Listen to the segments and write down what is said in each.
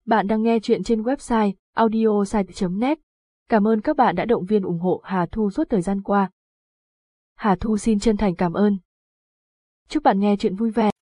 Bạn đang nghe chuyện trên website audiosite.net. Cảm ơn các bạn đã động viên ủng hộ Hà Thu suốt thời gian qua. Hà Thu xin chân thành cảm ơn. Chúc bạn nghe chuyện vui vẻ.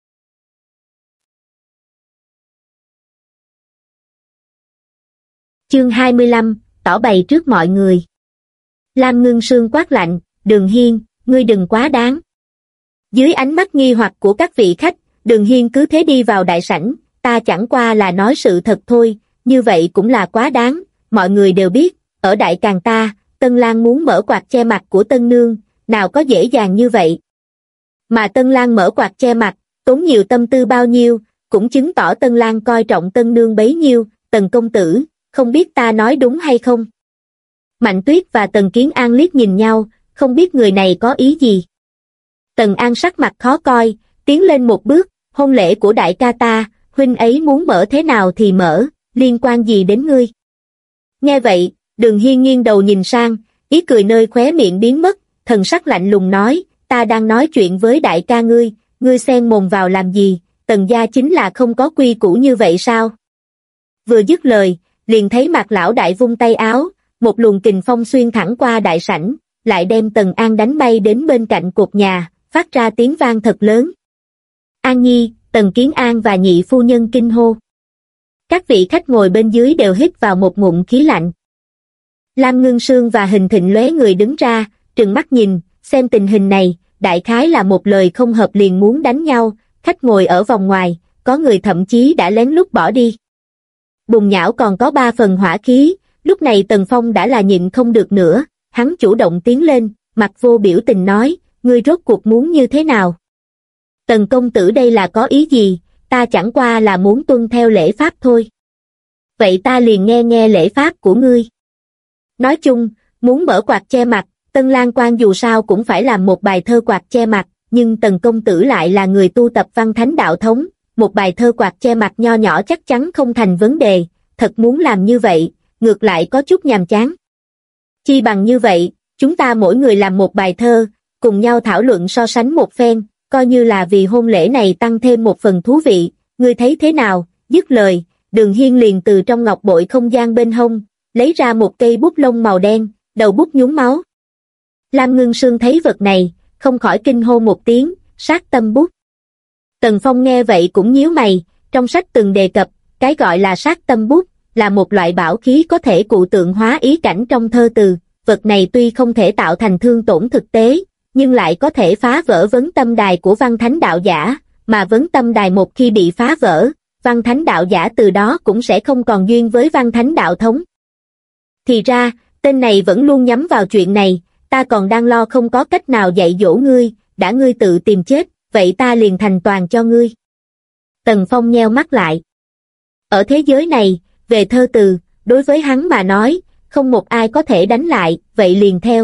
Chương 25, tỏ bày trước mọi người. Lam Ngưng Sương quát lạnh, Đường Hiên, ngươi đừng quá đáng. Dưới ánh mắt nghi hoặc của các vị khách, Đường Hiên cứ thế đi vào đại sảnh, ta chẳng qua là nói sự thật thôi, như vậy cũng là quá đáng, mọi người đều biết, ở Đại Càn ta, Tân Lang muốn mở quạt che mặt của Tân Nương, nào có dễ dàng như vậy. Mà Tân Lang mở quạt che mặt, tốn nhiều tâm tư bao nhiêu, cũng chứng tỏ Tân Lang coi trọng Tân Nương bấy nhiêu. Tần công tử, không biết ta nói đúng hay không? Mạnh Tuyết và Tần Kiến An liếc nhìn nhau, không biết người này có ý gì. Tần An sắc mặt khó coi, tiến lên một bước, hôn lễ của đại ca ta, huynh ấy muốn mở thế nào thì mở, liên quan gì đến ngươi? Nghe vậy, Đường Hiên nghiêng đầu nhìn sang, ý cười nơi khóe miệng biến mất, thần sắc lạnh lùng nói, ta đang nói chuyện với đại ca ngươi xen mồm vào làm gì, Tần gia chính là không có quy củ như vậy sao? Vừa dứt lời, liền thấy Mạc lão đại vung tay áo, một luồng kình phong xuyên thẳng qua đại sảnh, lại đem Tần An đánh bay đến bên cạnh cột nhà, phát ra tiếng vang thật lớn. An Nhi, Tần Kiến An và nhị phu nhân kinh hô. Các vị khách ngồi bên dưới đều hít vào một ngụm khí lạnh. Lam Ngưng Sương và Hình Thịnh lóe người đứng ra, trừng mắt nhìn, xem tình hình này, đại khái là một lời không hợp liền muốn đánh nhau, khách ngồi ở vòng ngoài, có người thậm chí đã lén lút bỏ đi. Bùn nhão còn có 3 phần hỏa khí, lúc này Tần Phong đã là nhịn không được nữa, hắn chủ động tiến lên, mặt vô biểu tình nói, ngươi rốt cuộc muốn như thế nào? Tần công tử đây là có ý gì, ta chẳng qua là muốn tuân theo lễ pháp thôi. Vậy ta liền nghe lễ pháp của ngươi. Nói chung, muốn mở quạt che mặt, Tân Lang Quan dù sao cũng phải làm một bài thơ quạt che mặt, nhưng Tần công tử lại là người tu tập văn thánh đạo thống, một bài thơ quạt che mặt nho nhỏ chắc chắn không thành vấn đề, thật muốn làm như vậy, ngược lại có chút nhàm chán. Chi bằng như vậy, chúng ta mỗi người làm một bài thơ, cùng nhau thảo luận so sánh một phen, coi như là vì hôn lễ này tăng thêm một phần thú vị, ngươi thấy thế nào? Dứt lời, Đường Hiên liền từ trong ngọc bội không gian bên hông, lấy ra một cây bút lông màu đen, đầu bút nhúng máu. Lam Ngưng Sương thấy vật này, không khỏi kinh hô một tiếng, sát tâm bút. Tần Phong nghe vậy cũng nhíu mày, trong sách từng đề cập, cái gọi là sát tâm bút, là một loại bảo khí có thể cụ tượng hóa ý cảnh trong thơ từ, vật này tuy không thể tạo thành thương tổn thực tế, nhưng lại có thể phá vỡ vấn tâm đài của văn thánh đạo giả, mà vấn tâm đài một khi bị phá vỡ, văn thánh đạo giả từ đó cũng sẽ không còn duyên với văn thánh đạo thống. Thì ra, tên này vẫn luôn nhắm vào chuyện này, ta còn đang lo không có cách nào dạy dỗ ngươi, đã ngươi tự tìm chết, vậy ta liền thành toàn cho ngươi. Tần Phong nheo mắt lại. Ở thế giới này, về thơ từ, đối với hắn mà nói, không một ai có thể đánh lại, vậy liền theo.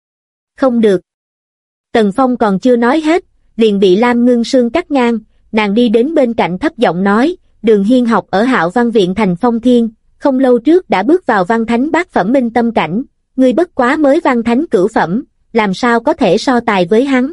Không được. Tần Phong còn chưa nói hết, liền bị Lam Ngưng Sương cắt ngang, nàng đi đến bên cạnh thấp giọng nói, Đường Hiên học ở Hạo Văn Viện thành Phong Thiên, không lâu trước đã bước vào văn thánh bát phẩm minh tâm cảnh, ngươi bất quá mới văn thánh cửu phẩm, làm sao có thể so tài với hắn.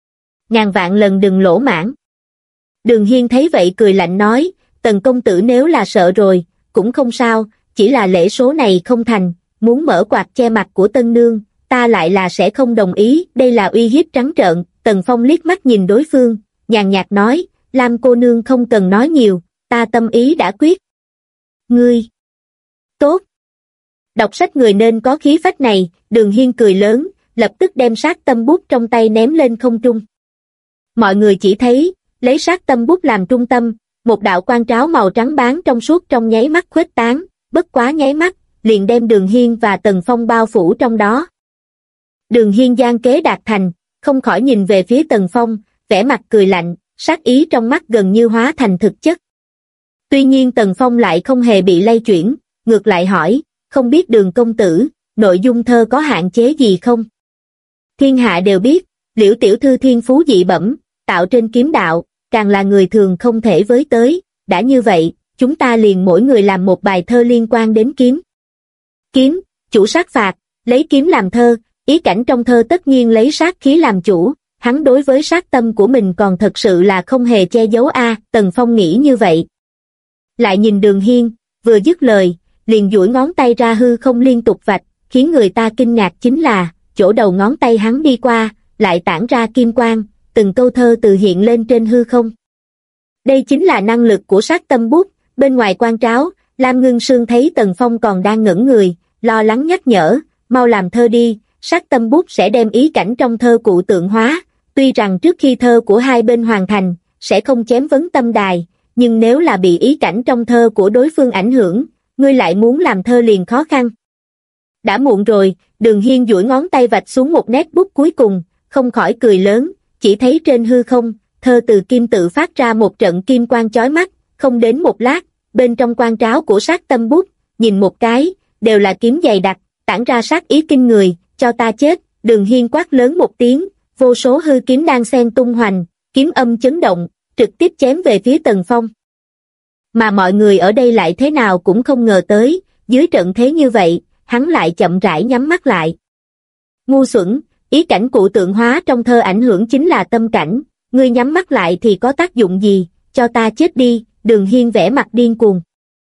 Ngàn vạn lần đừng lỗ mãn. Đường Hiên thấy vậy cười lạnh nói, Tần công tử nếu là sợ rồi, cũng không sao, chỉ là lễ số này không thành, muốn mở quạt che mặt của Tân Nương, ta lại là sẽ không đồng ý, đây là uy hiếp trắng trợn. Tần Phong liếc mắt nhìn đối phương, nhàn nhạt nói, Lam cô nương không cần nói nhiều, ta tâm ý đã quyết. Ngươi! Tốt! Đọc sách người nên có khí phách này, Đường Hiên cười lớn, lập tức đem sát tâm bút trong tay ném lên không trung. Mọi người chỉ thấy, lấy sát tâm bút làm trung tâm, một đạo quang tráo màu trắng bán trong suốt trong nháy mắt khuếch tán, bất quá nháy mắt, liền đem Đường Hiên và Tần Phong bao phủ trong đó. Đường Hiên gian kế đạt thành, không khỏi nhìn về phía Tần Phong, vẻ mặt cười lạnh, sát ý trong mắt gần như hóa thành thực chất. Tuy nhiên Tần Phong lại không hề bị lay chuyển, ngược lại hỏi, không biết Đường công tử, nội dung thơ có hạn chế gì không? Thiên hạ đều biết, Liễu tiểu thư thiên phú dị bẩm, tạo trên kiếm đạo, càng là người thường không thể với tới, đã như vậy, chúng ta liền mỗi người làm một bài thơ liên quan đến kiếm. Kiếm, chủ sát phạt, lấy kiếm làm thơ, ý cảnh trong thơ tất nhiên lấy sát khí làm chủ, hắn đối với sát tâm của mình còn thật sự là không hề che giấu a. Tần Phong nghĩ như vậy. Lại nhìn Đường Hiên, vừa dứt lời, liền duỗi ngón tay ra hư không liên tục vạch, khiến người ta kinh ngạc chính là, chỗ đầu ngón tay hắn đi qua, lại tản ra kim quang, từng câu thơ từ hiện lên trên hư không. Đây chính là năng lực của sát tâm bút. Bên ngoài quan tráo, Lam Ngưng Sương thấy Tần Phong còn đang ngẩn người, lo lắng nhắc nhở, mau làm thơ đi, sát tâm bút sẽ đem ý cảnh trong thơ cụ tượng hóa. Tuy rằng trước khi thơ của hai bên hoàn thành, sẽ không chém vấn tâm đài, nhưng nếu là bị ý cảnh trong thơ của đối phương ảnh hưởng, ngươi lại muốn làm thơ liền khó khăn. Đã muộn rồi, Đường Hiên duỗi ngón tay vạch xuống một nét bút cuối cùng, không khỏi cười lớn, chỉ thấy trên hư không, thơ từ kim tự phát ra một trận kim quang chói mắt, không đến một lát, bên trong quan tráo của sát tâm bút, nhìn một cái, đều là kiếm dày đặc, tản ra sát ý kinh người, cho ta chết. Đường Hiên quát lớn một tiếng, vô số hư kiếm đang xen tung hoành, kiếm âm chấn động, trực tiếp chém về phía Tần Phong. Mà mọi người ở đây lại thế nào cũng không ngờ tới, dưới trận thế như vậy, hắn lại chậm rãi nhắm mắt lại. Ngu xuẩn, ý cảnh cụ tượng hóa trong thơ ảnh hưởng chính là tâm cảnh, ngươi nhắm mắt lại thì có tác dụng gì, cho ta chết đi. Đường Hiên vẻ mặt điên cuồng.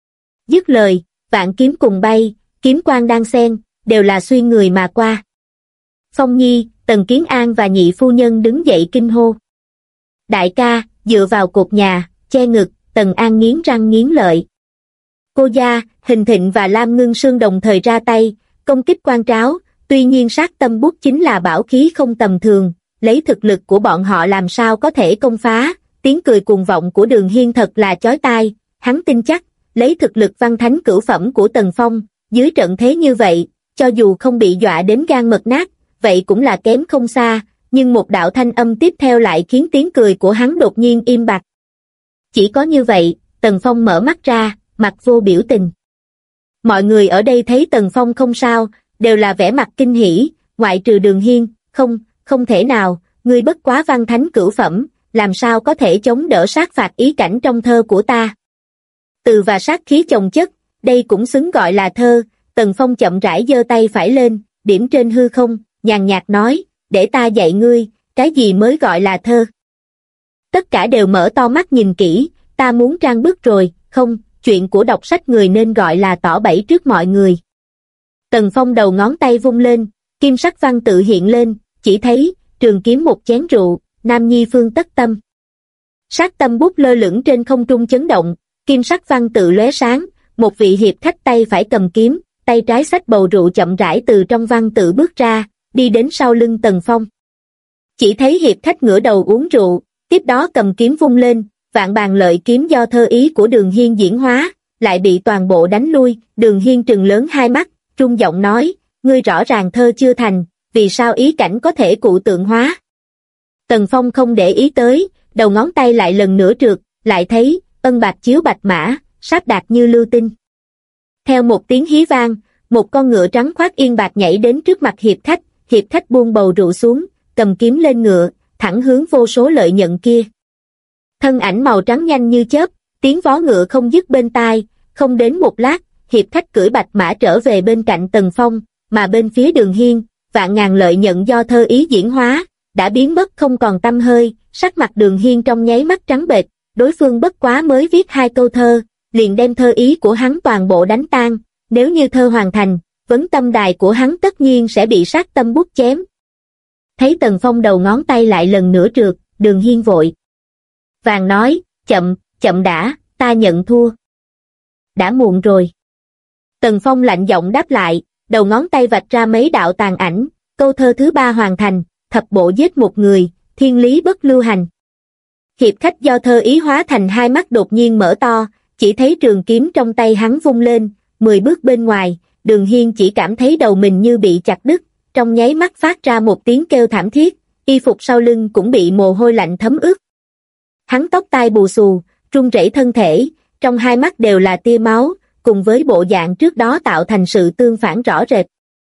Dứt lời, vạn kiếm cùng bay, kiếm quang đang xen, đều là xuyên người mà qua. Phong Nhi, Tần Kiến An và nhị phu nhân đứng dậy kinh hô. Đại ca, dựa vào cột nhà, che ngực, Tần An nghiến răng nghiến lợi. Cô gia, Hình Thịnh và Lam Ngưng Sương đồng thời ra tay, công kích quan tráo, tuy nhiên sát tâm bút chính là bảo khí không tầm thường, lấy thực lực của bọn họ làm sao có thể công phá. Tiếng cười cuồng vọng của Đường Hiên thật là chói tai, hắn tin chắc, lấy thực lực văn thánh cửu phẩm của Tần Phong, dưới trận thế như vậy, cho dù không bị dọa đến gan mật nát, vậy cũng là kém không xa, nhưng một đạo thanh âm tiếp theo lại khiến tiếng cười của hắn đột nhiên im bặt. Chỉ có như vậy, Tần Phong mở mắt ra, mặt vô biểu tình. Mọi người ở đây thấy Tần Phong không sao, đều là vẻ mặt kinh hỉ, ngoại trừ Đường Hiên, không thể nào, ngươi bất quá văn thánh cửu phẩm, làm sao có thể chống đỡ sát phạt ý cảnh trong thơ của ta. Từ và sát khí chồng chất, đây cũng xứng gọi là thơ. Tần Phong chậm rãi giơ tay phải lên, điểm trên hư không, nhàn nhạt nói, để ta dạy ngươi, cái gì mới gọi là thơ. Tất cả đều mở to mắt nhìn kỹ, ta muốn trang bức rồi, không, chuyện của đọc sách người nên gọi là tỏ bẫy trước mọi người. Tần Phong đầu ngón tay vung lên, kim sắc văn tự hiện lên, chỉ thấy, trường kiếm một chén rượu, nam nhi phương tất tâm. Sát tâm bút lơ lửng trên không trung chấn động, kim sắc văn tự lóe sáng, một vị hiệp khách tay phải cầm kiếm, tay trái xách bầu rượu chậm rãi từ trong văn tự bước ra, đi đến sau lưng Tần Phong. Chỉ thấy hiệp khách ngửa đầu uống rượu, tiếp đó cầm kiếm vung lên, vạn bàn lợi kiếm do thơ ý của Đường Hiên diễn hóa, lại bị toàn bộ đánh lui. Đường Hiên trừng lớn hai mắt, trung giọng nói, ngươi rõ ràng thơ chưa thành, vì sao ý cảnh có thể cụ tượng hóa. Tần Phong không để ý tới, đầu ngón tay lại lần nữa trượt, lại thấy, ân bạc chiếu bạch mã, sáp đạt như lưu tinh. Theo một tiếng hí vang, một con ngựa trắng khoác yên bạc nhảy đến trước mặt hiệp khách buông bầu rượu xuống, cầm kiếm lên ngựa, thẳng hướng vô số lợi nhận kia. Thân ảnh màu trắng nhanh như chớp, tiếng vó ngựa không dứt bên tai, không đến một lát, hiệp khách cưỡi bạch mã trở về bên cạnh Tần Phong, mà bên phía Đường Hiên, vạn ngàn lợi nhận do thơ ý diễn hóa, đã biến mất không còn tăm hơi. Sắc mặt Đường Hiên trong nháy mắt trắng bệch, đối phương bất quá mới viết 2 câu thơ, liền đem thơ ý của hắn toàn bộ đánh tan, nếu như thơ hoàn thành, vấn tâm đài của hắn tất nhiên sẽ bị sát tâm bút chém. Thấy Tần Phong đầu ngón tay lại lần nữa trượt, Đường Hiên vội vàng nói, chậm đã, ta nhận thua. Đã muộn rồi. Tần Phong lạnh giọng đáp lại, đầu ngón tay vạch ra mấy đạo tàn ảnh, câu thơ thứ 3 hoàn thành, thập bộ giết một người, thiên lý bất lưu hành. Hiệp khách do thơ ý hóa thành hai mắt đột nhiên mở to, chỉ thấy trường kiếm trong tay hắn vung lên, 10 bước bên ngoài, Đường Hiên chỉ cảm thấy đầu mình như bị chặt đứt, trong nháy mắt phát ra một tiếng kêu thảm thiết, y phục sau lưng cũng bị mồ hôi lạnh thấm ướt. Hắn tóc tai bù xù, run rẩy thân thể, trong hai mắt đều là tia máu, cùng với bộ dạng trước đó tạo thành sự tương phản rõ rệt.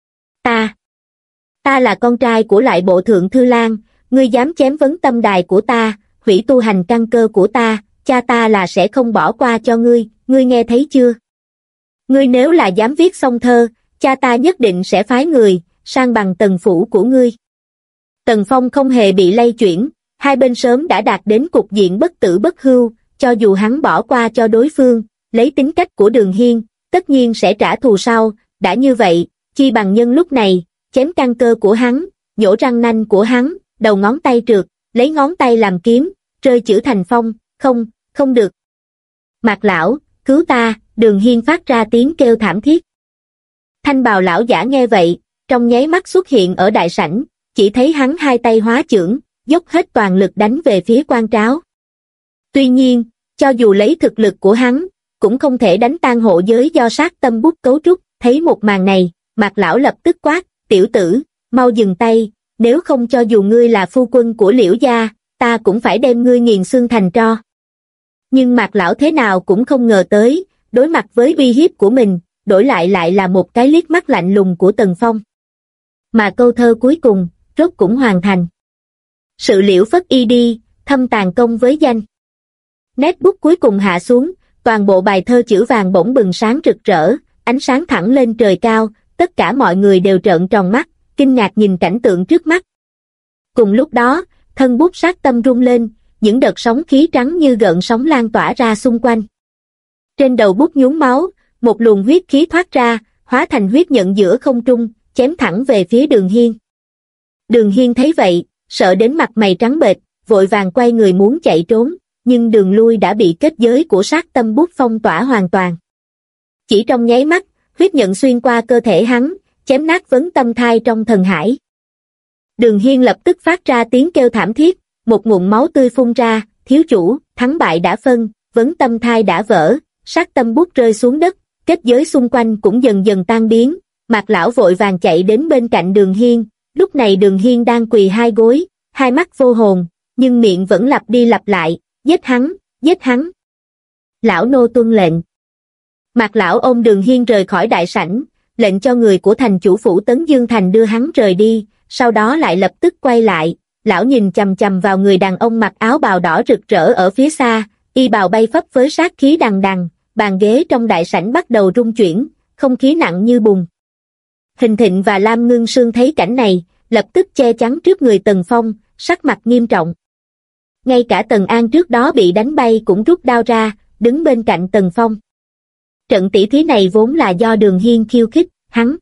Ta là con trai của lại bộ thượng thư lang, ngươi dám chém vấn tâm đài của ta, hủy tu hành căn cơ của ta, cha ta là sẽ không bỏ qua cho ngươi, ngươi nghe thấy chưa? Ngươi nếu là dám viết xong thơ, cha ta nhất định sẽ phái người, sang bằng tần phủ của ngươi. Tần Phong không hề bị lay chuyển, hai bên sớm đã đạt đến cục diện bất tử bất hưu, cho dù hắn bỏ qua cho đối phương, lấy tính cách của Đường Hiên, tất nhiên sẽ trả thù sau, đã như vậy, chi bằng nhân lúc này, chém căn cơ của hắn, nhổ răng nanh của hắn, đầu ngón tay trượt, lấy ngón tay làm kiếm, rơi chữ thành phong, không, không được. Mạc lão, cứu ta, Đường Hiên phát ra tiếng kêu thảm thiết. Thanh bào lão giả nghe vậy, trong nháy mắt xuất hiện ở đại sảnh, chỉ thấy hắn hai tay hóa chưởng, dốc hết toàn lực đánh về phía Quan Tráo. Tuy nhiên, cho dù lấy thực lực của hắn, cũng không thể đánh tan hộ giới do sát tâm bút cấu trúc. Thấy một màn này, Mạc lão lập tức quát, tiểu tử, mau dừng tay, nếu không cho dù ngươi là phu quân của Liễu gia, ta cũng phải đem ngươi nghiền xương thành tro. Nhưng Mạc lão thế nào cũng không ngờ tới, đối mặt với uy hiếp của mình, đổi lại là một cái liếc mắt lạnh lùng của Tần Phong. Mà câu thơ cuối cùng, rốt cũng hoàn thành. Sự liễu phất y đi, thâm tàn công với danh. Nét bút cuối cùng hạ xuống, toàn bộ bài thơ chữ vàng bỗng bừng sáng rực rỡ, ánh sáng thẳng lên trời cao, tất cả mọi người đều trợn tròn mắt, kinh ngạc nhìn cảnh tượng trước mắt. Cùng lúc đó, thân bút sát tâm rung lên, những đợt sóng khí trắng như gợn sóng lan tỏa ra xung quanh. Trên đầu bút nhuốm máu, một luồng huyết khí thoát ra, hóa thành huyết nhận giữa không trung, chém thẳng về phía Đường Hiên. Đường Hiên thấy vậy, sợ đến mặt mày trắng bệch, vội vàng quay người muốn chạy trốn, nhưng đường lui đã bị kết giới của sát tâm bút phong tỏa hoàn toàn. Chỉ trong nháy mắt, huyết nhận xuyên qua cơ thể hắn, chém nát vấn tâm thai trong thần hải. Đường Hiên lập tức phát ra tiếng kêu thảm thiết, một ngụm máu tươi phun ra, thiếu chủ, thắng bại đã phân, vấn tâm thai đã vỡ, sát tâm bút rơi xuống đất, kết giới xung quanh cũng dần dần tan biến. Mạc lão vội vàng chạy đến bên cạnh Đường Hiên, lúc này Đường Hiên đang quỳ hai gối, hai mắt vô hồn, nhưng miệng vẫn lặp đi lặp lại, giết hắn, giết hắn. Lão nô tuân lệnh. Mạc lão ôm Đường Hiên rời khỏi đại sảnh, lệnh cho người của thành chủ phủ Tấn Dương Thành đưa hắn rời đi, sau đó lại lập tức quay lại, lão nhìn chằm chằm vào người đàn ông mặc áo bào đỏ rực rỡ ở phía xa, y bào bay phấp với sát khí đằng đằng, bàn ghế trong đại sảnh bắt đầu rung chuyển, không khí nặng như bùn. Hình Thịnh và Lam Ngưng Sương thấy cảnh này, lập tức che chắn trước người Tần Phong, sắc mặt nghiêm trọng. Ngay cả Tần An trước đó bị đánh bay cũng rút đao ra, đứng bên cạnh Tần Phong. Trận tỷ thí này vốn là do Đường Hiên khiêu khích, hắn.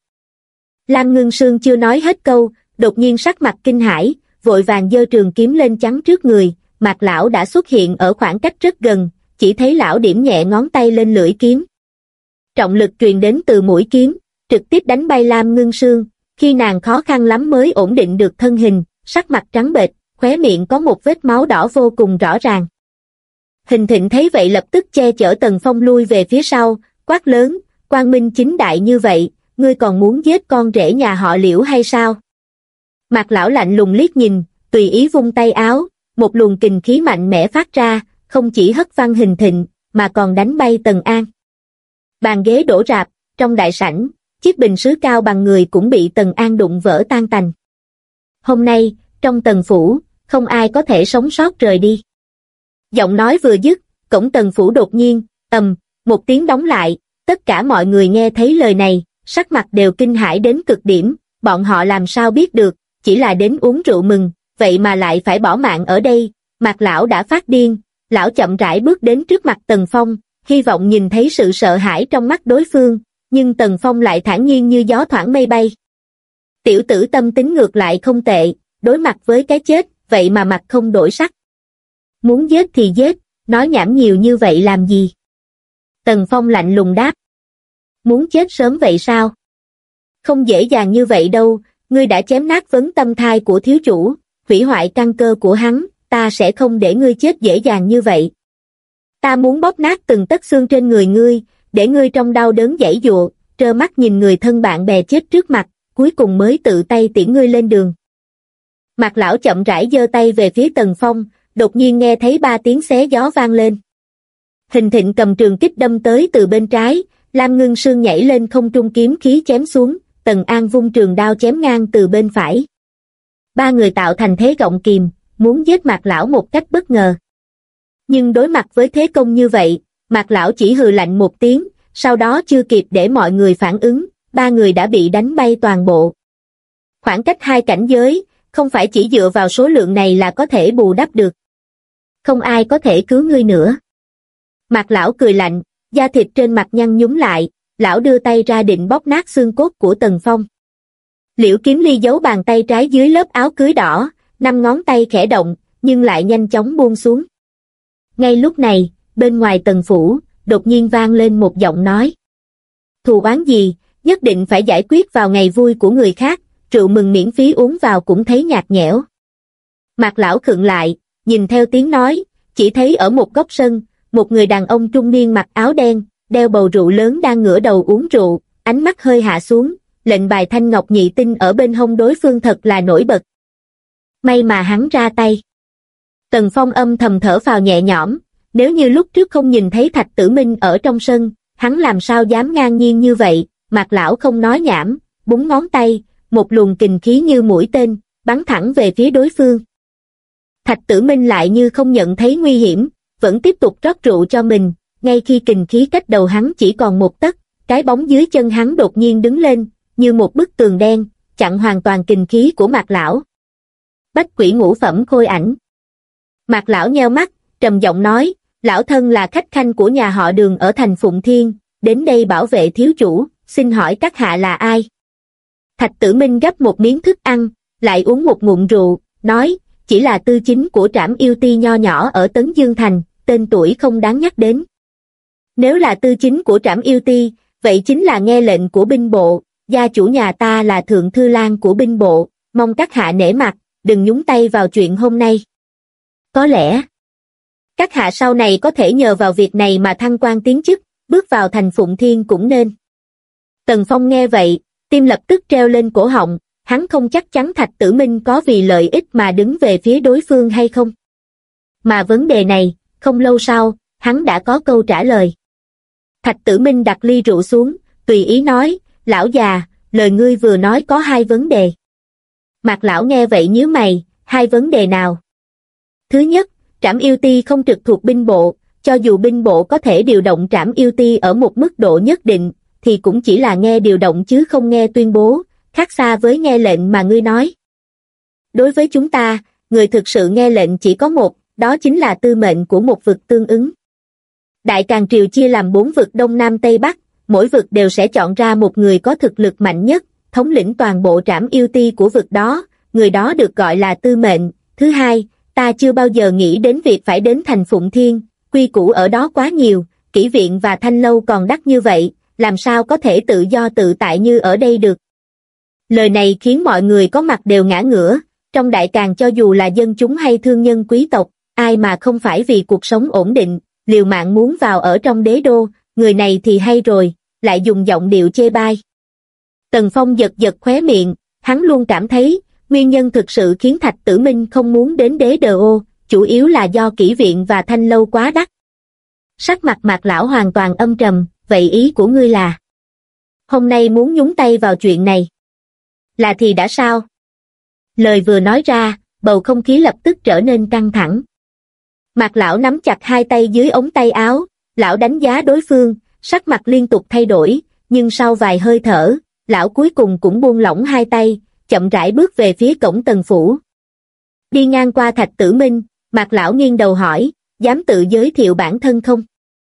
Lam Ngưng Sương chưa nói hết câu, đột nhiên sắc mặt kinh hãi, vội vàng giơ trường kiếm lên chắn trước người, Mạc lão đã xuất hiện ở khoảng cách rất gần, chỉ thấy lão điểm nhẹ ngón tay lên lưỡi kiếm. Trọng lực truyền đến từ mũi kiếm, trực tiếp đánh bay Lam Ngưng Sương, khi nàng khó khăn lắm mới ổn định được thân hình, sắc mặt trắng bệch, khóe miệng có một vết máu đỏ vô cùng rõ ràng. Hình Thịnh thấy vậy lập tức che chở Tần Phong lui về phía sau, quát lớn, quang minh chính đại như vậy, ngươi còn muốn giết con rể nhà họ Liễu hay sao? Mạc lão lạnh lùng liếc nhìn, tùy ý vung tay áo, một luồng kình khí mạnh mẽ phát ra, không chỉ hất văng Hình Thịnh, mà còn đánh bay Tần An. Bàn ghế đổ rạp, trong đại sảnh, chiếc bình sứ cao bằng người cũng bị Tần An đụng vỡ tan tành. Hôm nay, trong Tần phủ, không ai có thể sống sót rời đi. Giọng nói vừa dứt, cổng Tần phủ đột nhiên, một tiếng đóng lại, tất cả mọi người nghe thấy lời này, sắc mặt đều kinh hãi đến cực điểm, bọn họ làm sao biết được, chỉ là đến uống rượu mừng, vậy mà lại phải bỏ mạng ở đây. Mạc lão đã phát điên, lão chậm rãi bước đến trước mặt Tần Phong, hy vọng nhìn thấy sự sợ hãi trong mắt đối phương, nhưng Tần Phong lại thản nhiên như gió thoảng mây bay. Tiểu tử tâm tính ngược lại không tệ, đối mặt với cái chết, vậy mà mặt không đổi sắc. Muốn giết thì giết, nói nhảm nhiều như vậy làm gì? Tần Phong lạnh lùng đáp. Muốn chết sớm vậy sao? Không dễ dàng như vậy đâu, ngươi đã chém nát vấn tâm thai của thiếu chủ, hủy hoại căn cơ của hắn, ta sẽ không để ngươi chết dễ dàng như vậy. Ta muốn bóp nát từng tấc xương trên người ngươi, để ngươi trong đau đớn giãy giụa, trơ mắt nhìn người thân bạn bè chết trước mặt, cuối cùng mới tự tay tiễn ngươi lên đường. Mạc lão chậm rãi giơ tay về phía Tần Phong, đột nhiên nghe thấy 3 tiếng xé gió vang lên. Hình Thịnh cầm trường kích đâm tới từ bên trái, Lam Ngưng Sương nhảy lên không trung kiếm khí chém xuống, Tần An vung trường đao chém ngang từ bên phải. 3 người tạo thành thế gọng kìm, muốn giết Mạc lão một cách bất ngờ. Nhưng đối mặt với thế công như vậy, Mạc lão chỉ hừ lạnh một tiếng, sau đó chưa kịp để mọi người phản ứng, 3 người đã bị đánh bay toàn bộ. Khoảng cách 2 cảnh giới, không phải chỉ dựa vào số lượng này là có thể bù đắp được. Không ai có thể cứu ngươi nữa. Mạc lão cười lạnh, da thịt trên mặt nhăn nhúm lại, lão đưa tay ra định bóp nát xương cốt của Tần Phong. Liễu Kiếm Ly giấu bàn tay trái dưới lớp áo cưới đỏ, 5 ngón tay khẽ động, nhưng lại nhanh chóng buông xuống. Ngay lúc này, bên ngoài Tần phủ, đột nhiên vang lên một giọng nói. Thù oán gì, nhất định phải giải quyết vào ngày vui của người khác, rượu mừng miễn phí uống vào cũng thấy nhạt nhẽo. Mạc lão khựng lại, nhìn theo tiếng nói, chỉ thấy ở một góc sân, một người đàn ông trung niên mặc áo đen, đeo bầu rượu lớn đang ngửa đầu uống rượu, ánh mắt hơi hạ xuống, lệnh bài thanh ngọc nhị tinh ở bên hông đối phương thật là nổi bật. May mà hắn ra tay. Tần Phong âm thầm thở phào nhẹ nhõm, nếu như lúc trước không nhìn thấy Thạch Tử Minh ở trong sân, hắn làm sao dám ngang nhiên như vậy. Mạc lão không nói nhảm, búng ngón tay, một luồng kình khí như mũi tên, bắn thẳng về phía đối phương. Thạch Tử Minh lại như không nhận thấy nguy hiểm, vẫn tiếp tục rót rượu cho mình, ngay khi kình khí cách đầu hắn chỉ còn một tấc, cái bóng dưới chân hắn đột nhiên đứng lên, như một bức tường đen, chặn hoàn toàn kình khí của Mạc lão. Bách quỷ ngũ phẩm khôi ảnh. Mạc lão nheo mắt, trầm giọng nói, lão thân là khách khanh của nhà họ Đường ở thành Phụng Thiên, đến đây bảo vệ thiếu chủ, xin hỏi các hạ là ai? Thạch Tử Minh gắp một miếng thức ăn, lại uống một ngụm rượu, nói, chỉ là tư chính của Trảm Yêu Ti nho nhỏ ở Tấn Dương Thành, tên tuổi không đáng nhắc đến. Nếu là tư chính của Trảm Yêu Ti, vậy chính là nghe lệnh của binh bộ, gia chủ nhà ta là Thượng Thư Lang của binh bộ, mong các hạ nể mặt, đừng nhúng tay vào chuyện hôm nay. Có lẽ, các hạ sau này có thể nhờ vào việc này mà thăng quan tiến chức, bước vào thành Phụng Thiên cũng nên. Tần Phong nghe vậy, tim lập tức treo lên cổ họng, hắn không chắc chắn Thạch Tử Minh có vì lợi ích mà đứng về phía đối phương hay không. Mà vấn đề này, không lâu sau, hắn đã có câu trả lời. Thạch Tử Minh đặt ly rượu xuống, tùy ý nói, lão già, lời ngươi vừa nói có 2 vấn đề. Mạc lão nghe vậy nhíu mày, 2 vấn đề nào? Thứ nhất, Trảm Yêu Ti không trực thuộc binh bộ, cho dù binh bộ có thể điều động Trảm Yêu Ti ở một mức độ nhất định, thì cũng chỉ là nghe điều động chứ không nghe tuyên bố, khác xa với nghe lệnh mà ngươi nói. Đối với chúng ta, người thực sự nghe lệnh chỉ có một, đó chính là tư mệnh của một vực tương ứng. Đại Càn Triều chia làm 4 vực Đông Nam Tây Bắc, mỗi vực đều sẽ chọn ra một người có thực lực mạnh nhất, thống lĩnh toàn bộ Trảm Yêu Ti của vực đó, người đó được gọi là tư mệnh. Thứ hai, ta chưa bao giờ nghĩ đến việc phải đến thành Phụng Thiên, quy củ ở đó quá nhiều, kỹ viện và thanh lâu còn đắt như vậy, làm sao có thể tự do tự tại như ở đây được. Lời này khiến mọi người có mặt đều ngã ngửa, trong Đại Càn cho dù là dân chúng hay thương nhân quý tộc, ai mà không phải vì cuộc sống ổn định, liều mạng muốn vào ở trong đế đô, người này thì hay rồi, lại dùng giọng điệu chê bai. Tần Phong giật giật khóe miệng, hắn luôn cảm thấy, nguyên nhân thực sự khiến Thạch Tử Minh không muốn đến đế đô, chủ yếu là do kỹ viện và thanh lâu quá đắt. Sắc mặt Mạc lão hoàn toàn âm trầm, vậy ý của ngươi là? Hôm nay muốn nhúng tay vào chuyện này. Là thì đã sao? Lời vừa nói ra, bầu không khí lập tức trở nên căng thẳng. Mạc lão nắm chặt 2 tay dưới ống tay áo, lão đánh giá đối phương, sắc mặt liên tục thay đổi, nhưng sau vài hơi thở, lão cuối cùng cũng buông lỏng 2 tay, chậm rãi bước về phía cổng Tần phủ. Đi ngang qua Thạch Tử Minh, Mạc lão nghiêng đầu hỏi, dám tự giới thiệu bản thân không?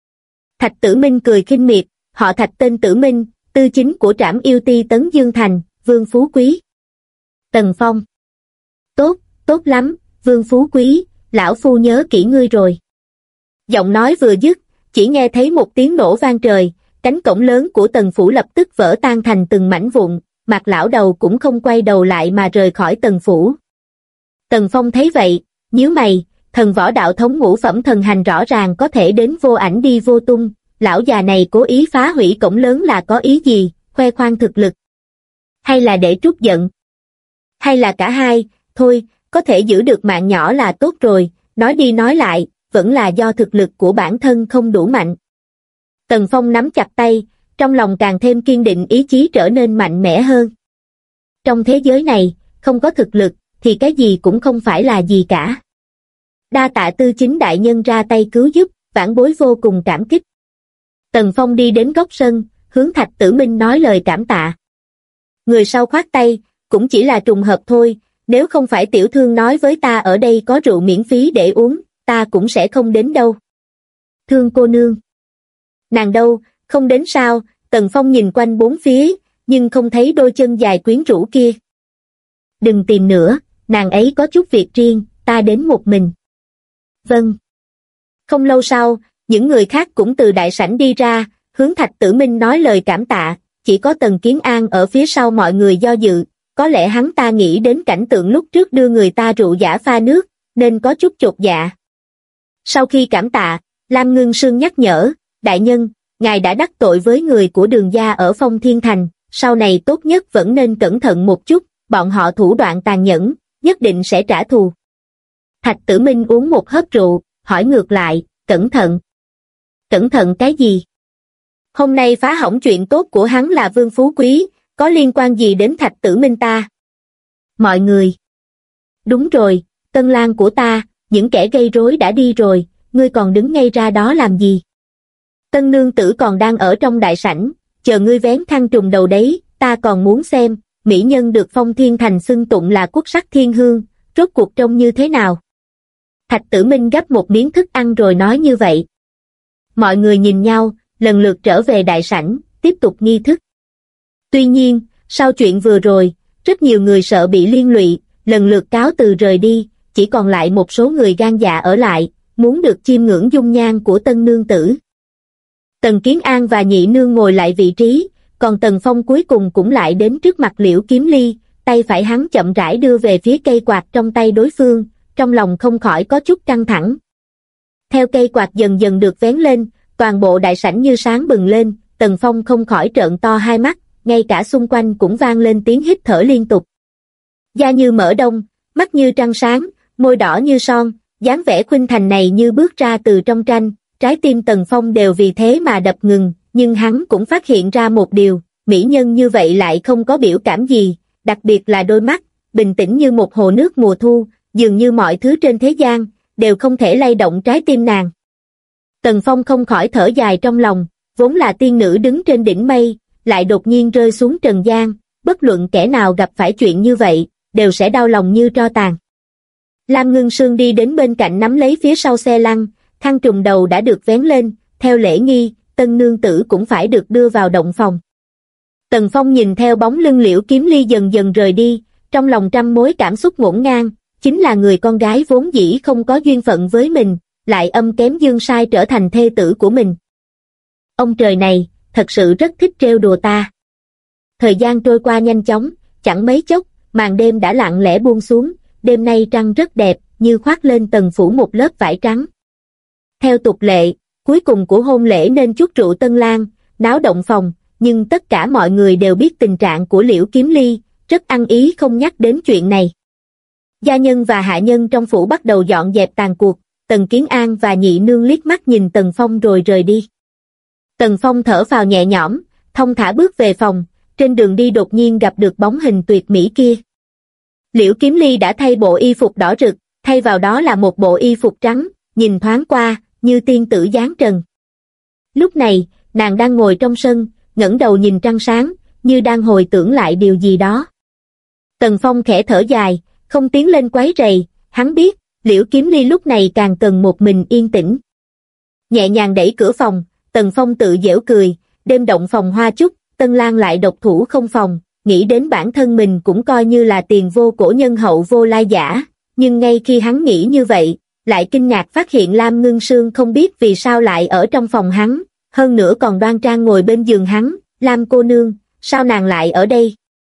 Thạch Tử Minh cười khinh miệt, họ Thạch tên Tử Minh, tư chính của Trảm Yêu Ti Tấn Dương Thành, Vương Phú Quý. Tần Phong. Tốt, tốt lắm, Vương Phú Quý, lão phu nhớ kỹ ngươi rồi. Giọng nói vừa dứt, chỉ nghe thấy một tiếng nổ vang trời, cánh cổng lớn của Tần phủ lập tức vỡ tan thành từng mảnh vụn, Mạc lão đầu cũng không quay đầu lại mà rời khỏi Tần phủ. Tần Phong thấy vậy, nhíu mày, thần võ đạo thống ngũ phẩm thần hành rõ ràng có thể đến vô ảnh đi vô tung, lão già này cố ý phá hủy cổng lớn là có ý gì, khoe khoang thực lực? Hay là để trút giận? Hay là cả hai, thôi, có thể giữ được mạng nhỏ là tốt rồi, nói đi nói lại, vẫn là do thực lực của bản thân không đủ mạnh. Tần Phong nắm chặt tay, trong lòng càng thêm kiên định, ý chí trở nên mạnh mẽ hơn. Trong thế giới này, không có thực lực, thì cái gì cũng không phải là gì cả. Đa tạ tư chính đại nhân ra tay cứu giúp, vãn bối vô cùng cảm kích. Tần Phong đi đến góc sân, hướng Thạch Tử Minh nói lời cảm tạ. Người sau khoát tay, cũng chỉ là trùng hợp thôi, nếu không phải tiểu thương nói với ta ở đây có rượu miễn phí để uống, ta cũng sẽ không đến đâu. Thương cô nương. Nàng đâu, không đến sao? Tần Phong nhìn quanh bốn phía, nhưng không thấy đôi chân dài quyến rũ kia. Đừng tìm nữa, nàng ấy có chút việc riêng, ta đến một mình. Vâng. Không lâu sau, những người khác cũng từ đại sảnh đi ra, hướng Thạch Tử Minh nói lời cảm tạ, chỉ có Tần Kiến An ở phía sau mọi người do dự, có lẽ hắn ta nghĩ đến cảnh tượng lúc trước đưa người ta rượu giả pha nước, nên có chút chột dạ. Sau khi cảm tạ, Lam Ngưng Sương nhắc nhở, đại nhân, ngài đã đắc tội với người của Đường gia ở Phong Thiên Thành, sau này tốt nhất vẫn nên cẩn thận một chút, bọn họ thủ đoạn tàn nhẫn, nhất định sẽ trả thù. Thạch Tử Minh uống một hớp rượu, hỏi ngược lại, cẩn thận. Cẩn thận cái gì? Hôm nay phá hỏng chuyện tốt của hắn là Vương Phú Quý, có liên quan gì đến Thạch Tử Minh ta? Mọi người. Đúng rồi, Tân Lang của ta, những kẻ gây rối đã đi rồi, ngươi còn đứng ngay ra đó làm gì? Tân nương tử còn đang ở trong đại sảnh, chờ ngươi vén khăn trùm đầu đấy, ta còn muốn xem, mỹ nhân được Phong Thiên Thành xưng tụng là quốc sắc thiên hương, rốt cuộc trông như thế nào? Thạch Tử Minh gắp một miếng thức ăn rồi nói như vậy. Mọi người nhìn nhau, lần lượt trở về đại sảnh, tiếp tục nghi thức. Tuy nhiên, sau chuyện vừa rồi, rất nhiều người sợ bị liên lụy, lần lượt cáo từ rời đi, chỉ còn lại một số người gan dạ ở lại, muốn được chiêm ngưỡng dung nhan của tân nương tử. Tần Kiến An và Nhị nương ngồi lại vị trí, còn Tần Phong cuối cùng cũng lại đến trước mặt Liễu Kiếm Ly, tay phải hắn chậm rãi đưa về phía cây quạt trong tay đối phương, trong lòng không khỏi có chút căng thẳng. Theo cây quạt dần dần được vén lên, toàn bộ đại sảnh như sáng bừng lên, Tần Phong không khỏi trợn to hai mắt, ngay cả xung quanh cũng vang lên tiếng hít thở liên tục. Da như mỡ đông, mắt như trăng sáng, môi đỏ như son, dáng vẻ khuynh thành này như bước ra từ trong tranh, trái tim Tần Phong đều vì thế mà đập ngừng, nhưng hắn cũng phát hiện ra một điều, mỹ nhân như vậy lại không có biểu cảm gì, đặc biệt là đôi mắt, bình tĩnh như một hồ nước mùa thu, dường như mọi thứ trên thế gian đều không thể lay động trái tim nàng. Tần Phong không khỏi thở dài trong lòng, vốn là tiên nữ đứng trên đỉnh mây, lại đột nhiên rơi xuống trần gian, bất luận kẻ nào gặp phải chuyện như vậy, đều sẽ đau lòng như tro tàn. Lam Ngưng Sương đi đến bên cạnh nắm lấy phía sau xe lăn, khăn trùm đầu đã được vén lên, theo lễ nghi, tân nương tử cũng phải được đưa vào động phòng. Tần Phong nhìn theo bóng lưng Liễu Kiếm Ly dần dần rời đi, trong lòng trăm mối cảm xúc ngổn ngang, chính là người con gái vốn dĩ không có duyên phận với mình, lại âm kém dương sai trở thành thê tử của mình. Ông trời này, thật sự rất thích trêu đùa ta. Thời gian trôi qua nhanh chóng, chẳng mấy chốc, màn đêm đã lặng lẽ buông xuống, đêm nay trăng rất đẹp, như khoác lên tầng phủ một lớp vải trắng. Theo tục lệ, cuối cùng của hôn lễ nên chút rượu tân lang, náo động phòng, nhưng tất cả mọi người đều biết tình trạng của Liễu Kiếm Ly, rất ăn ý không nhắc đến chuyện này. Gia nhân và hạ nhân trong phủ bắt đầu dọn dẹp tàn cuộc, Tần Kiến An và Nhị nương liếc mắt nhìn Tần Phong rồi rời đi. Tần Phong thở phào nhẹ nhõm, thong thả bước về phòng, trên đường đi đột nhiên gặp được bóng hình tuyệt mỹ kia. Liễu Kiếm Ly đã thay bộ y phục đỏ rực, thay vào đó là một bộ y phục trắng, nhìn thoáng qua, như tiên tử giáng trần. Lúc này, nàng đang ngồi trong sân, ngẩng đầu nhìn trăng sáng, như đang hồi tưởng lại điều gì đó. Tần Phong khẽ thở dài, không tiến lên quấy rầy, hắn biết, Liễu Kiếm Ly lúc này càng cần một mình yên tĩnh. Nhẹ nhàng đẩy cửa phòng, Tần Phong tự giễu cười, đêm động phòng hoa chúc, Tân Lang lại độc thủ không phòng, nghĩ đến bản thân mình cũng coi như là tiền vô cổ nhân hậu vô lai giả, nhưng ngay khi hắn nghĩ như vậy, lại kinh ngạc phát hiện Lam Ngưng Sương không biết vì sao lại ở trong phòng hắn, hơn nữa còn đoan trang ngồi bên giường hắn. Lam cô nương, sao nàng lại ở đây?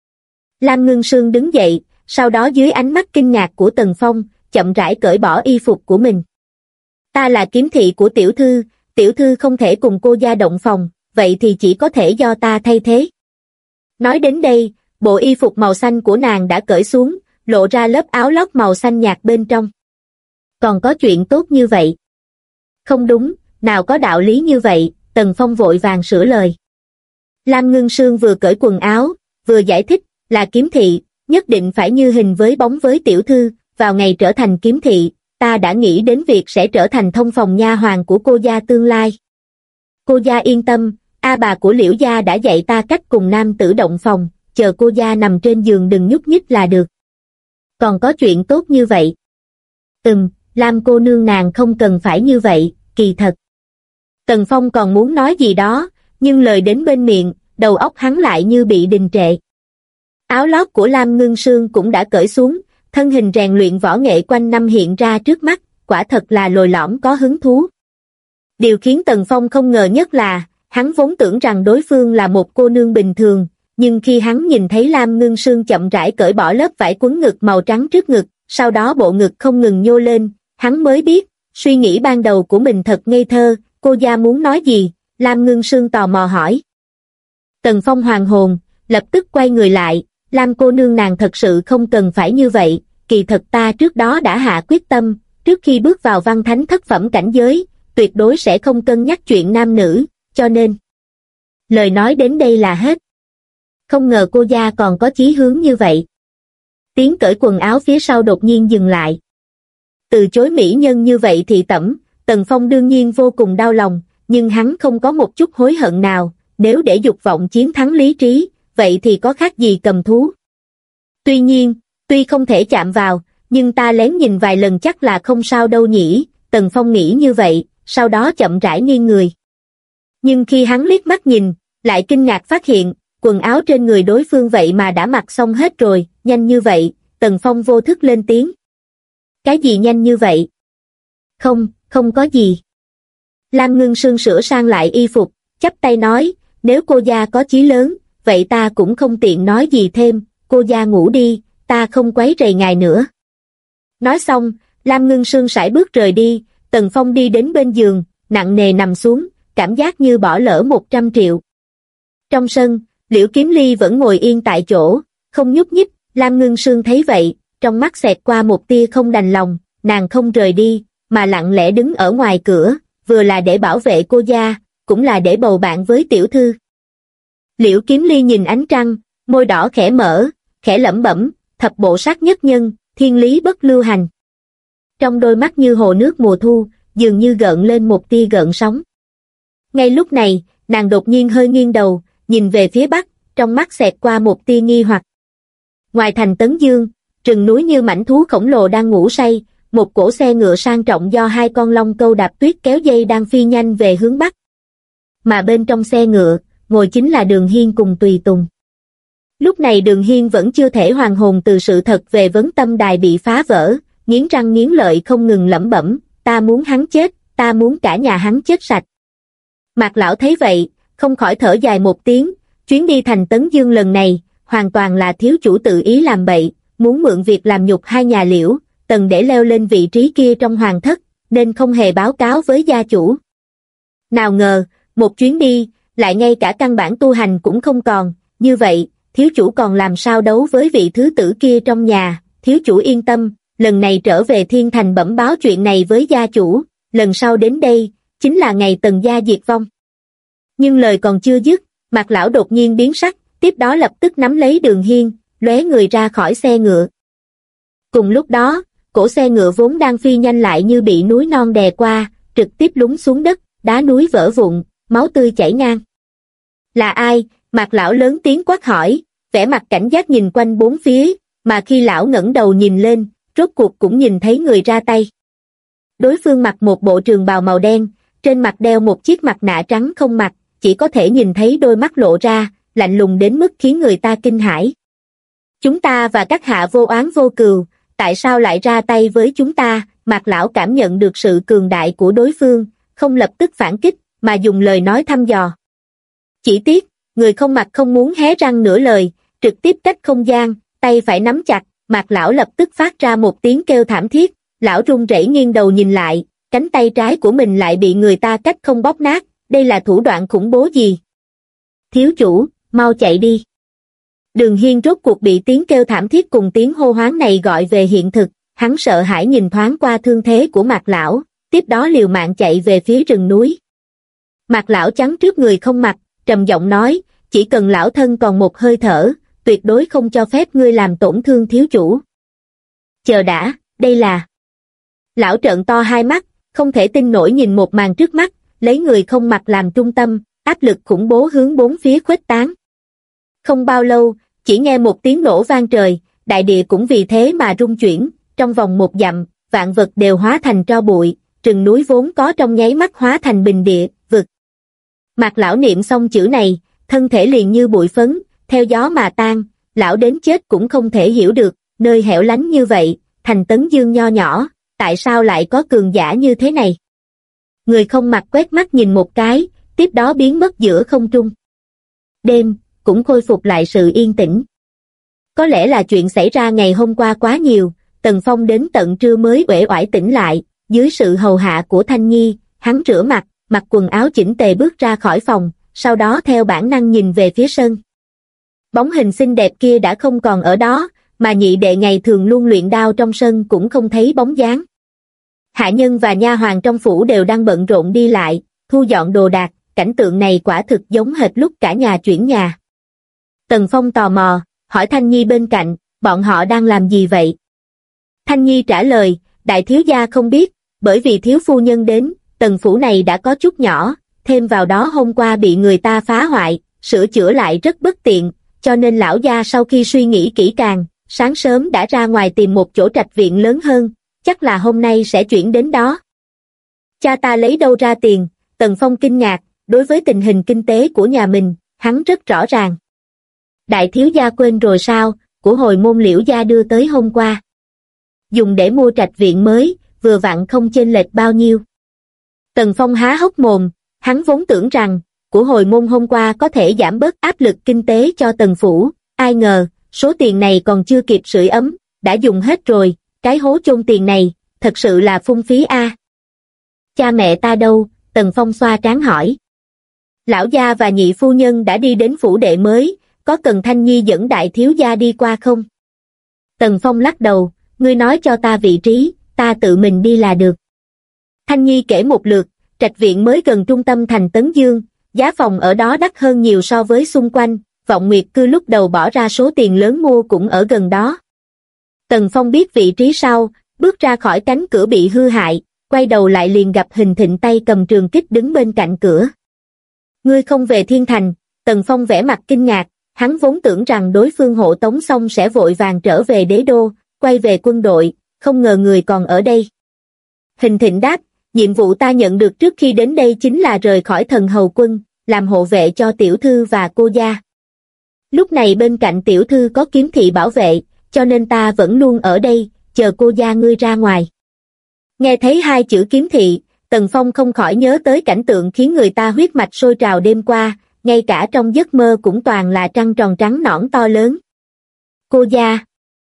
Lam Ngưng Sương đứng dậy, sau đó dưới ánh mắt kinh ngạc của Tần Phong, chậm rãi cởi bỏ y phục của mình. Ta là kiếm thị của tiểu thư không thể cùng cô gia động phòng, vậy thì chỉ có thể do ta thay thế. Nói đến đây, bộ y phục màu xanh của nàng đã cởi xuống, lộ ra lớp áo lót màu xanh nhạt bên trong. Còn có chuyện tốt như vậy? Không đúng, nào có đạo lý như vậy, Tần Phong vội vàng sửa lời. Lam Ngưng Sương vừa cởi quần áo, vừa giải thích, là kiếm thị, nhất định phải như hình với bóng với tiểu thư, vào ngày trở thành kiếm thị, ta đã nghĩ đến việc sẽ trở thành thông phòng nha hoàn của cô gia tương lai. Cô gia yên tâm, bà của Liễu gia đã dạy ta cách cùng nam tử động phòng, chờ cô gia nằm trên giường đừng nhúc nhích là được. Còn có chuyện tốt như vậy? Lam cô nương nàng không cần phải như vậy, kỳ thật. Tần Phong còn muốn nói gì đó, nhưng lời đến bên miệng, đầu óc hắn lại như bị đình trệ. Áo lót của Lam Ngưng Sương cũng đã cởi xuống, thân hình rèn luyện võ nghệ quanh năm hiện ra trước mắt, quả thật là lồi lõm có hứng thú. Điều khiến Tần Phong không ngờ nhất là, hắn vốn tưởng rằng đối phương là một cô nương bình thường, nhưng khi hắn nhìn thấy Lam Ngưng Sương chậm rãi cởi bỏ lớp vải quấn ngực màu trắng trước ngực, sau đó bộ ngực không ngừng nhô lên, hắn mới biết, suy nghĩ ban đầu của mình thật ngây thơ. Cô gia muốn nói gì? Lam Ngưng Sương tò mò hỏi. Tần Phong hoàn hồn, lập tức quay người lại, Lam cô nương nàng thật sự không cần phải như vậy, kỳ thật ta trước đó đã hạ quyết tâm, trước khi bước vào văn thánh thất phẩm cảnh giới, tuyệt đối sẽ không cân nhắc chuyện nam nữ, cho nên. Lời nói đến đây là hết. Không ngờ cô gia còn có chí hướng như vậy. Tiếng cởi quần áo phía sau đột nhiên dừng lại. Từ chối mỹ nhân như vậy thì tẩm, Tần Phong đương nhiên vô cùng đau lòng, nhưng hắn không có một chút hối hận nào, nếu để dục vọng chiến thắng lý trí, vậy thì có khác gì cầm thú. Tuy nhiên, tuy không thể chạm vào, nhưng ta lén nhìn vài lần chắc là không sao đâu nhỉ, Tần Phong nghĩ như vậy, sau đó chậm rãi nghiêng người. Nhưng khi hắn liếc mắt nhìn, lại kinh ngạc phát hiện, quần áo trên người đối phương vậy mà đã mặc xong hết rồi, nhanh như vậy, Tần Phong vô thức lên tiếng. Cái gì nhanh như vậy? Không có gì. Lam Ngưng Sương sửa sang lại y phục, chắp tay nói, nếu cô gia có chí lớn, vậy ta cũng không tiện nói gì thêm, cô gia ngủ đi, ta không quấy rầy ngài nữa. Nói xong, Lam Ngưng Sương sải bước rời đi, Tần Phong đi đến bên giường, nặng nề nằm xuống, cảm giác như bỏ lỡ 100 triệu. Trong sân, Liễu Kiếm Ly vẫn ngồi yên tại chỗ, không nhúc nhích, Lam Ngưng Sương thấy vậy, trong mắt xẹt qua một tia không đành lòng, nàng không rời đi, mà lặng lẽ đứng ở ngoài cửa, vừa là để bảo vệ cô gia, cũng là để bầu bạn với tiểu thư. Liễu Kiếm Ly nhìn ánh trăng, môi đỏ khẽ mở, khẽ lẩm bẩm, thập bộ sát nhất nhân, thiên lý bất lưu hành. Trong đôi mắt như hồ nước mùa thu, dường như gợn lên một tia gợn sóng. Ngay lúc này, nàng đột nhiên hơi nghiêng đầu, nhìn về phía bắc, trong mắt xẹt qua một tia nghi hoặc. Ngoài thành Tấn Dương, rừng núi như mảnh thú khổng lồ đang ngủ say, một cỗ xe ngựa sang trọng do 2 con long câu đạp tuyết kéo dây đang phi nhanh về hướng bắc. Mà bên trong xe ngựa, ngồi chính là Đường Hiên cùng tùy tùng. Lúc này Đường Hiên vẫn chưa thể hoàn hồn từ sự thật về vấn tâm đài bị phá vỡ, nghiến răng nghiến lợi không ngừng lẩm bẩm, ta muốn hắn chết, ta muốn cả nhà hắn chết sạch. Mạc lão thấy vậy, không khỏi thở dài một tiếng, chuyến đi thành Tấn Dương lần này, hoàn toàn là thiếu chủ tự ý làm bậy, muốn mượn việc làm nhục hai nhà Liễu, Tần để leo lên vị trí kia trong hoàng thất, nên không hề báo cáo với gia chủ. Nào ngờ, một chuyến đi, lại ngay cả căn bản tu hành cũng không còn, như vậy, thiếu chủ còn làm sao đấu với vị thứ tử kia trong nhà, thiếu chủ yên tâm, lần này trở về Thiên Thành bẩm báo chuyện này với gia chủ, lần sau đến đây, chính là ngày Tần gia diệt vong. Nhưng lời còn chưa dứt, Mạc lão đột nhiên biến sắc, tiếp đó lập tức nắm lấy Đường Hiên, lóe người ra khỏi xe ngựa. Cùng lúc đó, cổ xe ngựa vốn đang phi nhanh lại như bị núi non đè qua, trực tiếp lún xuống đất, đá núi vỡ vụn, máu tươi chảy ngang. Là ai? Mạc lão lớn tiếng quát hỏi, vẻ mặt cảnh giác nhìn quanh bốn phía, mà khi lão ngẩng đầu nhìn lên, rốt cuộc cũng nhìn thấy người ra tay. Đối phương mặc một bộ trường bào màu đen, trên mặt đeo một chiếc mặt nạ trắng không mặt, chỉ có thể nhìn thấy đôi mắt lộ ra, lạnh lùng đến mức khiến người ta kinh hãi. Chúng ta và các hạ vô oán vô cừu, tại sao lại ra tay với chúng ta? Mạc lão cảm nhận được sự cường đại của đối phương, không lập tức phản kích, mà dùng lời nói thăm dò. Chỉ tiếc, người không mặt không muốn hé răng nửa lời, trực tiếp cách không gian, tay phải nắm chặt, Mạc lão lập tức phát ra một tiếng kêu thảm thiết, lão run rẩy nghiêng đầu nhìn lại, cánh tay trái của mình lại bị người ta cách không bóp nát, đây là thủ đoạn khủng bố gì? Thiếu chủ, mau chạy đi. Đường Hiên rốt cuộc bị tiếng kêu thảm thiết cùng tiếng hô hoán này gọi về hiện thực, hắn sợ hãi nhìn thoáng qua thương thế của Mạc lão, tiếp đó liều mạng chạy về phía rừng núi. Mạc lão chắn trước người không mặt, trầm giọng nói, chỉ cần lão thân còn một hơi thở, tuyệt đối không cho phép ngươi làm tổn thương thiếu chủ. Chờ đã, đây là... Lão trợn to hai mắt, không thể tin nổi nhìn một màn trước mắt, lấy người không mặt làm trung tâm, áp lực khủng bố hướng bốn phía khuếch tán. Không bao lâu, chỉ nghe một tiếng nổ vang trời, đại địa cũng vì thế mà rung chuyển, trong vòng một dặm, vạn vật đều hóa thành tro bụi, rừng núi vốn có trong nháy mắt hóa thành bình địa, vực. Mạc lão niệm xong chữ này, thân thể liền như bụi phấn, theo gió mà tan, lão đến chết cũng không thể hiểu được, nơi hẻo lánh như vậy, thành Tấn Dương nho nhỏ, tại sao lại có cường giả như thế này? Người không mặt quét mắt nhìn một cái, tiếp đó biến mất giữa không trung. Đêm, cũng khôi phục lại sự yên tĩnh. Có lẽ là chuyện xảy ra ngày hôm qua quá nhiều, Tần Phong đến tận trưa mới uể oải tỉnh lại, dưới sự hầu hạ của Thanh Nhi, hắn rửa mặt, mặc quần áo chỉnh tề bước ra khỏi phòng, sau đó theo bản năng nhìn về phía sân. Bóng hình xinh đẹp kia đã không còn ở đó, mà nhị đệ ngày thường luôn luyện đao trong sân cũng không thấy bóng dáng. Hạ nhân và nha hoàn trong phủ đều đang bận rộn đi lại, thu dọn đồ đạc, cảnh tượng này quả thực giống hệt lúc cả nhà chuyển nhà. Tần Phong tò mò, hỏi Thanh Nhi bên cạnh, bọn họ đang làm gì vậy? Thanh Nhi trả lời, đại thiếu gia không biết, bởi vì thiếu phu nhân đến, tần phủ này đã có chút nhỏ, thêm vào đó hôm qua bị người ta phá hoại, sửa chữa lại rất bất tiện, cho nên lão gia sau khi suy nghĩ kỹ càng, sáng sớm đã ra ngoài tìm một chỗ trạch viện lớn hơn, chắc là hôm nay sẽ chuyển đến đó. Cha ta lấy đâu ra tiền? Tần Phong kinh ngạc, đối với tình hình kinh tế của nhà mình, hắn rất rõ ràng. Đại thiếu gia quên rồi sao, của hồi môn Liễu gia đưa tới hôm qua. Dùng để mua trạch viện mới, vừa vặn không chênh lệch bao nhiêu. Tần Phong há hốc mồm, hắn vốn tưởng rằng, của hồi môn hôm qua có thể giảm bớt áp lực kinh tế cho Tần phủ, ai ngờ, số tiền này còn chưa kịp sưởi ấm, đã dùng hết rồi, cái hố chôn tiền này, thật sự là phung phí a. Cha mẹ ta đâu? Tần Phong xoa trán hỏi. Lão gia và nhị phu nhân đã đi đến phủ đệ mới, có cần Thanh Nhi dẫn đại thiếu gia đi qua không? Tần Phong lắc đầu, ngươi nói cho ta vị trí, ta tự mình đi là được. Thanh Nhi kể một lượt, trạch viện mới gần trung tâm thành Tấn Dương, giá phòng ở đó đắt hơn nhiều so với xung quanh, Vọng Nguyệt Cư lúc đầu bỏ ra số tiền lớn mua cũng ở gần đó. Tần Phong biết vị trí sau, bước ra khỏi cánh cửa bị hư hại, quay đầu lại liền gặp Hình Thịnh tay cầm trường kích đứng bên cạnh cửa. Ngươi không về Thiên Thành? Tần Phong vẻ mặt kinh ngạc, hắn vốn tưởng rằng đối phương hộ tống xong sẽ vội vàng trở về đế đô, quay về quân đội, không ngờ người còn ở đây. Hình Thịnh đáp, nhiệm vụ ta nhận được trước khi đến đây chính là rời khỏi Thần Hầu quân, làm hộ vệ cho tiểu thư và cô gia. Lúc này bên cạnh tiểu thư có kiếm thị bảo vệ, cho nên ta vẫn luôn ở đây, chờ cô gia ngươi ra ngoài. Nghe thấy hai chữ kiếm thị, Tần Phong không khỏi nhớ tới cảnh tượng khiến người ta huyết mạch sôi trào đêm qua, ngay cả trong giấc mơ cũng toàn là trăng tròn trắng nõn to lớn. Cô gia.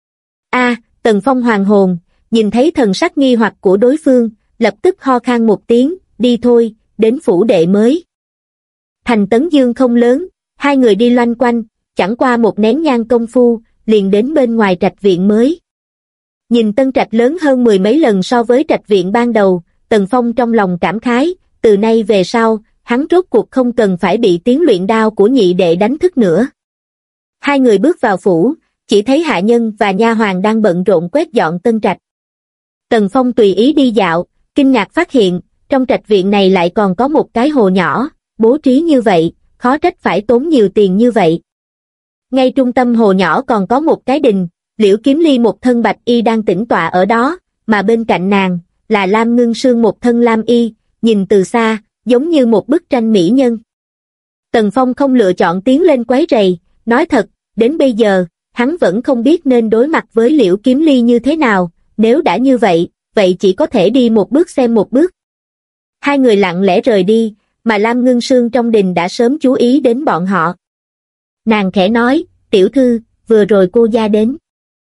Tần Phong hoàn hồn, nhìn thấy thần sắc nghi hoặc của đối phương, lập tức ho khan một tiếng, đi thôi, đến phủ đệ mới. Thành Tấn Dương không lớn, hai người đi loanh quanh, chẳng qua một nén nhang công phu, liền đến bên ngoài trạch viện mới. Nhìn tân trạch lớn hơn mười mấy lần so với trạch viện ban đầu, Tần Phong trong lòng cảm khái, từ nay về sau, hắn rốt cuộc không cần phải bị tiếng luyện đao của nhị đệ đánh thức nữa. Hai người bước vào phủ, chỉ thấy hạ nhân và nha hoàn đang bận rộn quét dọn tân trạch. Tần Phong tùy ý đi dạo, kinh ngạc phát hiện, trong trạch viện này lại còn có một cái hồ nhỏ, bố trí như vậy, khó trách phải tốn nhiều tiền như vậy. Ngay trung tâm hồ nhỏ còn có một cái đình, Liễu Kiếm Ly một thân bạch y đang tĩnh tọa ở đó, mà bên cạnh nàng là Lam Ngưng Sương một thân lam y, nhìn từ xa, giống như một bức tranh mỹ nhân. Tần Phong không lựa chọn tiến lên quấy rầy, nói thật, đến bây giờ, hắn vẫn không biết nên đối mặt với Liễu Kiếm Ly như thế nào, nếu đã như vậy, vậy chỉ có thể đi một bước xem một bước. Hai người lặng lẽ rời đi, mà Lam Ngưng Sương trong đình đã sớm chú ý đến bọn họ. Nàng khẽ nói, tiểu thư, vừa rồi cô gia đến.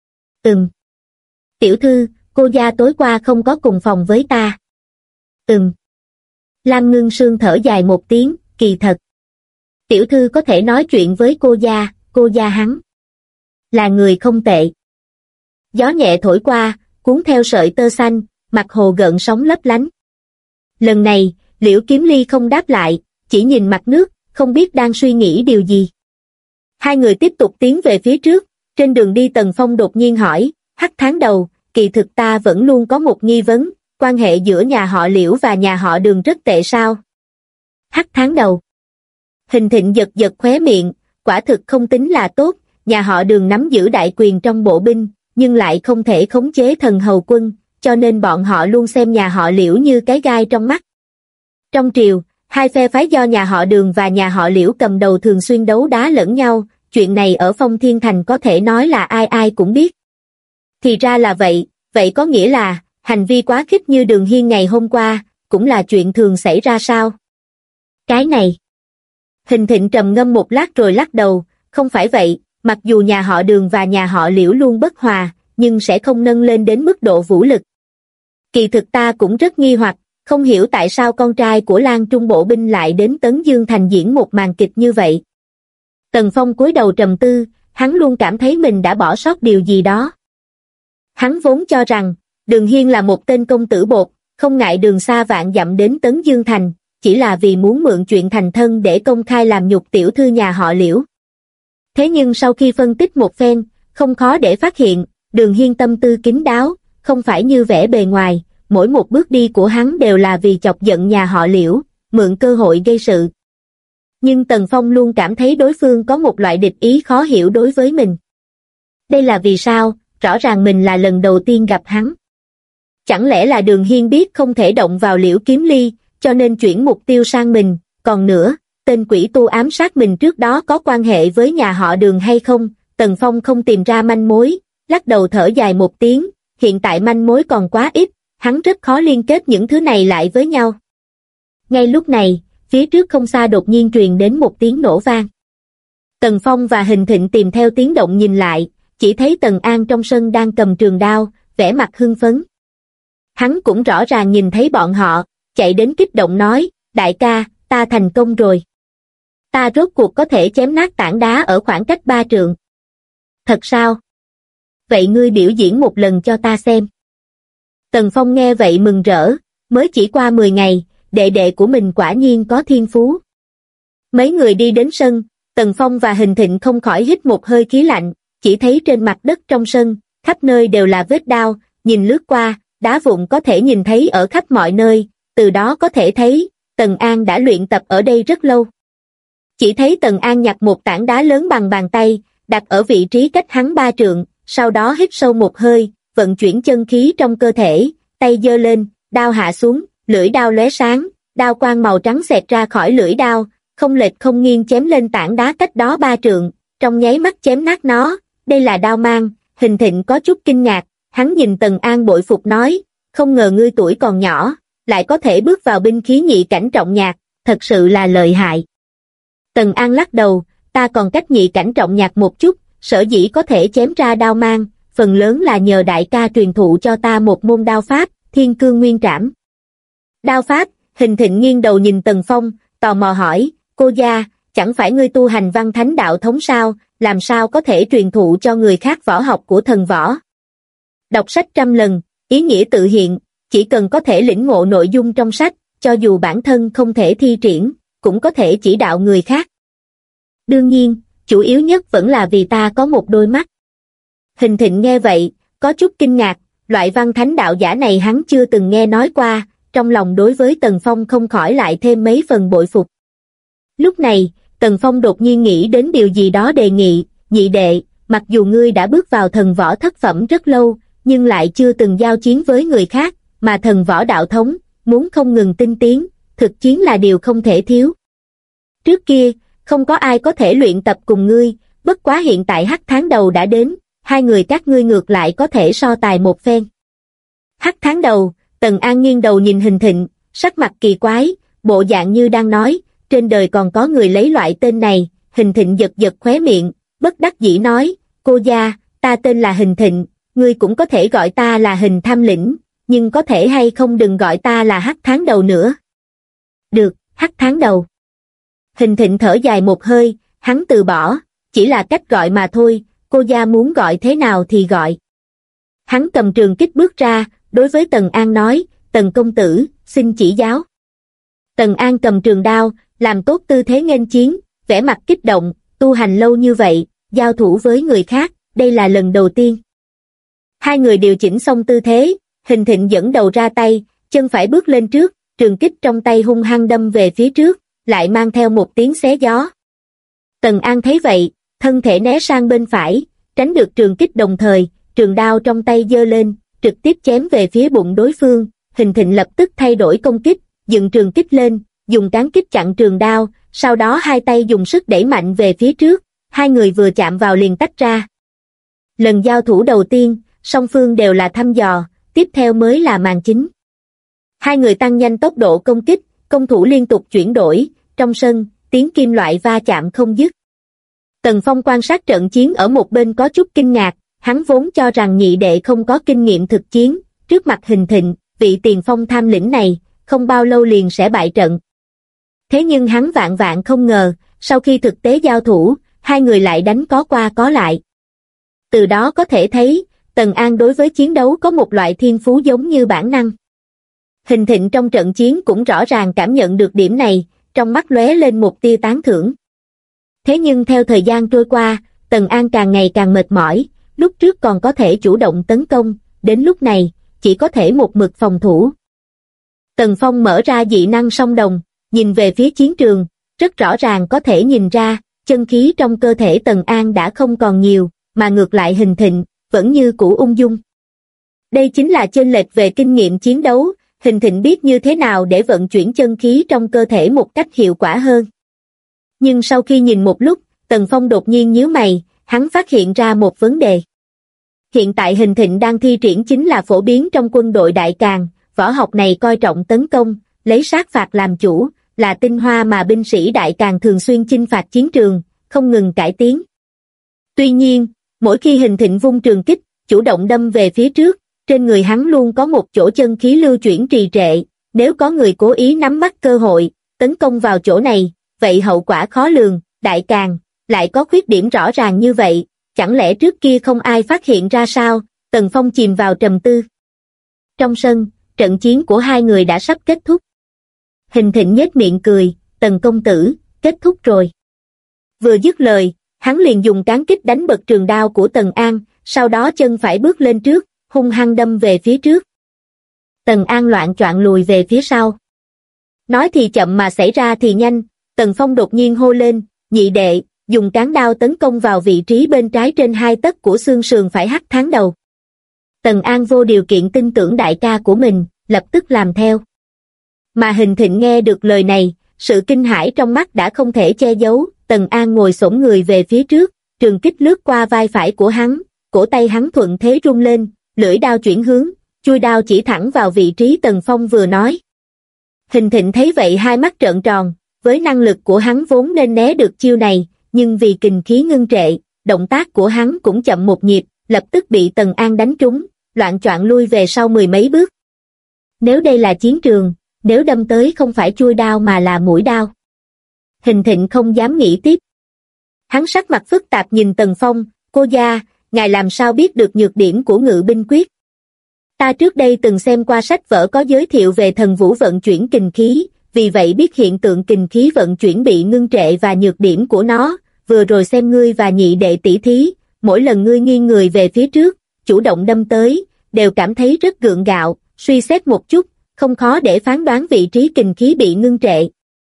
Tiểu thư, cô gia tối qua không có cùng phòng với ta. Lam Ngưng Sương thở dài một tiếng, kỳ thật. Tiểu thư có thể nói chuyện với cô gia hắn là người không tệ. Gió nhẹ thổi qua, cuốn theo sợi tơ xanh, mặt hồ gợn sóng lấp lánh. Lần này, Liễu Kiếm Ly không đáp lại, chỉ nhìn mặt nước, không biết đang suy nghĩ điều gì. Hai người tiếp tục tiến về phía trước, trên đường đi Tần Phong đột nhiên hỏi, Hắc Tháng Đầu, kỳ thực ta vẫn luôn có một nghi vấn, quan hệ giữa nhà họ Liễu và nhà họ Đường rất tệ sao? Hắc Tháng Đầu. Hình Thịnh giật giật khóe miệng, quả thực không tính là tốt, nhà họ Đường nắm giữ đại quyền trong bộ binh, nhưng lại không thể khống chế Thần Hầu quân, cho nên bọn họ luôn xem nhà họ Liễu như cái gai trong mắt. Trong triều, Hai phe phái do nhà họ Đường và nhà họ Liễu cầm đầu thường xuyên đấu đá lẫn nhau, chuyện này ở Phong Thiên Thành có thể nói là ai ai cũng biết. Thì ra là vậy, vậy có nghĩa là, hành vi quá khích như Đường Hiên ngày hôm qua, cũng là chuyện thường xảy ra sao? Cái này. Hình Thịnh trầm ngâm một lát rồi lắc đầu, không phải vậy, mặc dù nhà họ Đường và nhà họ Liễu luôn bất hòa, nhưng sẽ không nâng lên đến mức độ vũ lực. Kỳ thực ta cũng rất nghi hoặc, không hiểu tại sao con trai của Lang Trung bộ binh lại đến Tấn Dương Thành diễn một màn kịch như vậy. Tần Phong cúi đầu trầm tư, hắn luôn cảm thấy mình đã bỏ sót điều gì đó. Hắn vốn cho rằng, Đường Hiên là một tên công tử bột, không ngại đường xa vạn dặm đến Tấn Dương Thành, chỉ là vì muốn mượn chuyện thành thân để công khai làm nhục tiểu thư nhà họ Liễu. Thế nhưng sau khi phân tích một phen, không khó để phát hiện, Đường Hiên tâm tư kín đáo, không phải như vẻ bề ngoài, mỗi một bước đi của hắn đều là vì chọc giận nhà họ Liễu, mượn cơ hội gây sự. Nhưng Tần Phong luôn cảm thấy đối phương có một loại địch ý khó hiểu đối với mình. Đây là vì sao? Rõ ràng mình là lần đầu tiên gặp hắn. Chẳng lẽ là Đường Hiên biết không thể động vào Liễu Kiếm Ly, cho nên chuyển mục tiêu sang mình, còn nữa, tên quỷ tu ám sát mình trước đó có quan hệ với nhà họ Đường hay không? Tần Phong không tìm ra manh mối, lắc đầu thở dài một tiếng, hiện tại manh mối còn quá ít, hắn rất khó liên kết những thứ này lại với nhau. Ngay lúc này, phía trước không xa đột nhiên truyền đến một tiếng nổ vang. Tần Phong và Hình Thịnh tìm theo tiếng động nhìn lại, chỉ thấy Tần An trong sân đang cầm trường đao, vẻ mặt hưng phấn. Hắn cũng rõ ràng nhìn thấy bọn họ, chạy đến kích động nói, đại ca, ta thành công rồi. Ta rốt cuộc có thể chém nát tảng đá ở khoảng cách 3 trượng. Thật sao? Vậy ngươi biểu diễn một lần cho ta xem. Tần Phong nghe vậy mừng rỡ, mới chỉ qua 10 ngày, đệ đệ của mình quả nhiên có thiên phú. Mấy người đi đến sân, Tần Phong và Hình Thịnh không khỏi hít một hơi khí lạnh, chỉ thấy trên mặt đất trong sân, khắp nơi đều là vết đao, nhìn lướt qua, đá vụn có thể nhìn thấy ở khắp mọi nơi, từ đó có thể thấy, Tần An đã luyện tập ở đây rất lâu. Chỉ thấy Tần An nhặt một tảng đá lớn bằng bàn tay, đặt ở vị trí cách hắn 3 trượng, sau đó hít sâu một hơi, vận chuyển chân khí trong cơ thể, tay giơ lên, đao hạ xuống, lưỡi đao lóe sáng, đao quang màu trắng xẹt ra khỏi lưỡi đao, không lệch không nghiêng chém lên tảng đá cách đó 3 trượng, trong nháy mắt chém nát nó, đây là đao mang. Hình Thịnh có chút kinh ngạc, hắn nhìn Tần An bội phục nói, không ngờ ngươi tuổi còn nhỏ, lại có thể bước vào binh khí nhị cảnh trọng nhạc, thật sự là lợi hại. Tần An lắc đầu, ta còn cách nhị cảnh trọng nhạc một chút, sở dĩ có thể chém ra đao mang, phần lớn là nhờ đại ca truyền thụ cho ta một môn đao pháp, Thiên Cương Nguyên Trảm. Đao pháp? Hình Thịnh nghiêng đầu nhìn Tần Phong, tò mò hỏi, cô gia, chẳng phải ngươi tu hành văn thánh đạo thống sao, làm sao có thể truyền thụ cho người khác võ học của thần võ? Đọc sách 100 lần, ý nghĩa tự hiện, chỉ cần có thể lĩnh ngộ nội dung trong sách, cho dù bản thân không thể thi triển, cũng có thể chỉ đạo người khác. Đương nhiên, chủ yếu nhất vẫn là vì ta có một đôi mắt. Hình Thịnh nghe vậy, có chút kinh ngạc, loại văn thánh đạo giả này hắn chưa từng nghe nói qua, trong lòng đối với Tần Phong không khỏi lại thêm mấy phần bội phục. Lúc này, Tần Phong đột nhiên nghĩ đến điều gì đó đề nghị, nhị đệ, mặc dù ngươi đã bước vào thần võ thất phẩm rất lâu, nhưng lại chưa từng giao chiến với người khác, mà thần võ đạo thống, muốn không ngừng tinh tiến, thực chiến là điều không thể thiếu. Trước kia, không có ai có thể luyện tập cùng ngươi, bất quá hiện tại hắc tháng đầu đã đến, hai người các ngươi ngược lại có thể so tài một phen. Hắc tháng đầu, Tần An nghiêng đầu nhìn Hình Thịnh, sắc mặt kỳ quái, bộ dạng như đang nói, trên đời còn có người lấy loại tên này. Hình Thịnh giật giật khóe miệng, bất đắc dĩ nói, cô gia, ta tên là Hình Thịnh, ngươi cũng có thể gọi ta là Hình Tham Lĩnh, nhưng có thể hay không đừng gọi ta là Hắc Tháng Đầu nữa. Được, Hắc Tháng Đầu. Hình Thịnh thở dài một hơi, hắn từ bỏ, chỉ là cách gọi mà thôi, cô gia muốn gọi thế nào thì gọi. Hắn cầm trường kích bước ra, đối với Tần An nói, Tần công tử, xin chỉ giáo. Tần An cầm trường đao, làm tốt tư thế nghênh chiến, vẻ mặt kích động, tu hành lâu như vậy, giao thủ với người khác, đây là lần đầu tiên. Hai người điều chỉnh xong tư thế, Hình Thịnh dẫn đầu ra tay, chân phải bước lên trước, trường kích trong tay hung hăng đâm về phía trước, lại mang theo một tiếng xé gió. Tần An thấy vậy, thân thể né sang bên phải, tránh được trường kích đồng thời, trường đao trong tay giơ lên, trực tiếp chém về phía bụng đối phương. Hình Thịnh lập tức thay đổi công kích, dựng trường kích lên, dùng cán kích chặn trường đao, sau đó hai tay dùng sức đẩy mạnh về phía trước, hai người vừa chạm vào liền tách ra. Lần giao thủ đầu tiên, song phương đều là thăm dò, tiếp theo mới là màn chính. Hai người tăng nhanh tốc độ công kích, công thủ liên tục chuyển đổi, trong sân, tiếng kim loại va chạm không dứt. Tần Phong quan sát trận chiến ở một bên có chút kinh ngạc, hắn vốn cho rằng nhị đệ không có kinh nghiệm thực chiến, trước mặt Hình Thịnh, vị tiền phong tham lĩnh này, không bao lâu liền sẽ bại trận. Thế nhưng hắn vạn vạn không ngờ, sau khi thực tế giao thủ, hai người lại đánh có qua có lại. Từ đó có thể thấy, Tần An đối với chiến đấu có một loại thiên phú giống như bản năng. Hình Thịnh trong trận chiến cũng rõ ràng cảm nhận được điểm này, trong mắt lóe lên một tia tán thưởng. Thế nhưng theo thời gian trôi qua, Tần An càng ngày càng mệt mỏi, lúc trước còn có thể chủ động tấn công, đến lúc này, chỉ có thể một mực phòng thủ. Tần Phong mở ra dị năng song đồng, nhìn về phía chiến trường, rất rõ ràng có thể nhìn ra, chân khí trong cơ thể Tần An đã không còn nhiều, mà ngược lại Hình Thịnh, vẫn như cũ ung dung. Đây chính là chênh lệch về kinh nghiệm chiến đấu, Hình Thịnh biết như thế nào để vận chuyển chân khí trong cơ thể một cách hiệu quả hơn. Nhưng sau khi nhìn một lúc, Tần Phong đột nhiên nhíu mày, hắn phát hiện ra một vấn đề. Hiện tại Hình Thịnh đang thi triển chính là phổ biến trong quân đội Đại Càn, võ học này coi trọng tấn công, lấy sát phạt làm chủ, là tinh hoa mà binh sĩ Đại Càn thường xuyên chinh phạt chiến trường, không ngừng cải tiến. Tuy nhiên, mỗi khi Hình Thịnh vung trường kích, chủ động đâm về phía trước, trên người hắn luôn có một chỗ chân khí lưu chuyển trì trệ, nếu có người cố ý nắm bắt cơ hội, tấn công vào chỗ này, vậy hậu quả khó lường. Đại Càn lại có khuyết điểm rõ ràng như vậy, chẳng lẽ trước kia không ai phát hiện ra sao? Tần Phong chìm vào trầm tư. Trong sân, trận chiến của hai người đã sắp kết thúc. Hình Thịnh nhếch miệng cười, Tần công tử, kết thúc rồi. Vừa dứt lời, hắn liền dùng cán kích đánh bật trường đao của Tần An, sau đó chân phải bước lên trước, hung hăng đâm về phía trước. Tần An loạng choạng lùi về phía sau. Nói thì chậm mà xảy ra thì nhanh, Tần Phong đột nhiên hô lên, nhị đệ, dùng cán đao tấn công vào vị trí bên trái trên 2 tấc của xương sườn phải hắc tháng đầu. Tần An vô điều kiện tin tưởng đại ca của mình, lập tức làm theo. Mà Hình Thịnh nghe được lời này, sự kinh hãi trong mắt đã không thể che giấu. Tần An ngồi xổm người về phía trước, trường kích lướt qua vai phải của hắn, cổ tay hắn thuận thế rung lên, lưỡi đao chuyển hướng, chuôi đao chỉ thẳng vào vị trí Tần Phong vừa nói. Hình Thịnh thấy vậy hai mắt trợn tròn, với năng lực của hắn vốn nên né được chiêu này, nhưng vì kình khí ngưng trệ, động tác của hắn cũng chậm một nhịp, lập tức bị Tần An đánh trúng, loạng choạng lui về sau 10 mấy bước. Nếu đây là chiến trường, nếu đâm tới không phải chuôi đao mà là mũi đao. Hình Thịnh không dám nghĩ tiếp. Hắn sắc mặt phức tạp nhìn Tần Phong, cô gia, ngài làm sao biết được nhược điểm của ngự binh quyết? Ta trước đây từng xem qua sách vở có giới thiệu về thần vũ vận chuyển kình khí, vì vậy biết hiện tượng kình khí vận chuyển bị ngưng trệ và nhược điểm của nó. Vừa rồi xem ngươi và nhị đệ tỷ thí, mỗi lần ngươi nghiêng người về phía trước, chủ động đâm tới, đều cảm thấy rất gượng gạo, suy xét một chút, không khó để phán đoán vị trí kình khí bị ngưng trệ.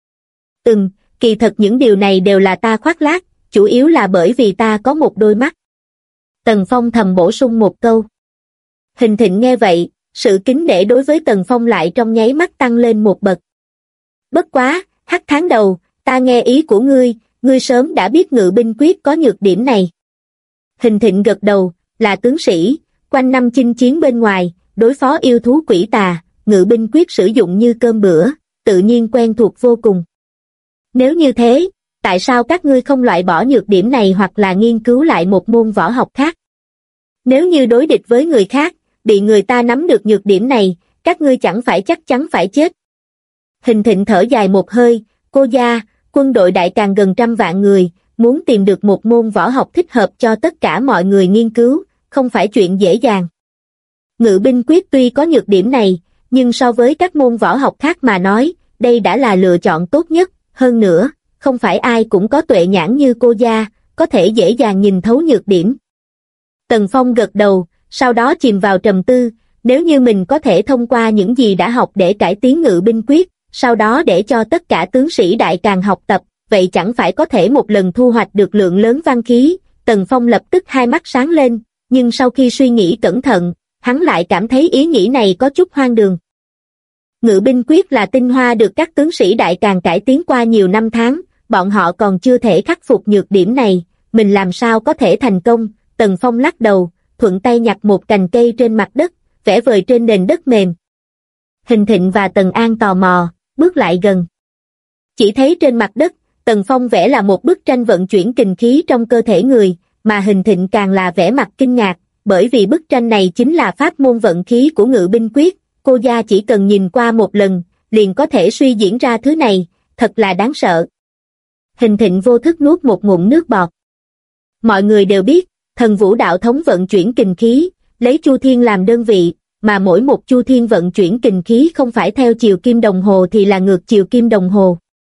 Kỳ thật những điều này đều là ta khoác lác, chủ yếu là bởi vì ta có một đôi mắt. Tần Phong thầm bổ sung một câu. Hình Thịnh nghe vậy, sự kính nể đối với Tần Phong lại trong nháy mắt tăng lên một bậc. Bất quá, hắc tháng đầu, ta nghe ý của ngươi sớm đã biết ngự binh quyết có nhược điểm này. Hình Thịnh gật đầu, là tướng sĩ, quanh năm chinh chiến bên ngoài, đối phó yêu thú quỷ tà, ngự binh quyết sử dụng như cơm bữa, tự nhiên quen thuộc vô cùng. Nếu như thế, tại sao các ngươi không loại bỏ nhược điểm này hoặc là nghiên cứu lại một môn võ học khác? Nếu như đối địch với người khác, bị người ta nắm được nhược điểm này, các ngươi chẳng phải chắc chắn phải chết. Hình Thịnh thở dài một hơi, cô gia, quân đội Đại Càn gần 100 vạn người, muốn tìm được một môn võ học thích hợp cho tất cả mọi người nghiên cứu, không phải chuyện dễ dàng. Ngự binh quyết tuy có nhược điểm này, nhưng so với các môn võ học khác mà nói, đây đã là lựa chọn tốt nhất, hơn nữa, không phải ai cũng có tuệ nhãn như cô gia, có thể dễ dàng nhìn thấu nhược điểm. Tần Phong gật đầu, sau đó chìm vào trầm tư, nếu như mình có thể thông qua những gì đã học để cải tiến ngự binh quyết, sau đó để cho tất cả tướng sĩ Đại Càn học tập, vậy chẳng phải có thể một lần thu hoạch được lượng lớn văn khí. Tần Phong lập tức hai mắt sáng lên, nhưng sau khi suy nghĩ cẩn thận, hắn lại cảm thấy ý nghĩ này có chút hoang đường. Ngự binh quyết là tinh hoa được các tướng sĩ đại Càn cải tiến qua nhiều năm tháng, bọn họ còn chưa thể khắc phục nhược điểm này, mình làm sao có thể thành công. Tần Phong lắc đầu, thuận tay nhặt một cành cây trên mặt đất, vẽ vời trên nền đất mềm. Hình Thịnh và Tần An tò mò, bước lại gần. Chỉ thấy trên mặt đất, Tần Phong vẽ là một bức tranh vận chuyển kình khí trong cơ thể người, mà Hình Thịnh càng là vẻ mặt kinh ngạc, bởi vì bức tranh này chính là pháp môn vận khí của ngự binh quyết, cô gia chỉ cần nhìn qua một lần, liền có thể suy diễn ra thứ này, thật là đáng sợ. Hình Thịnh vô thức nuốt một ngụm nước bọt. Mọi người đều biết, thần vũ đạo thống vận chuyển kình khí, lấy chu thiên làm đơn vị, mà mỗi một chu thiên vận chuyển kình khí không phải theo chiều kim đồng hồ thì là ngược chiều kim đồng hồ.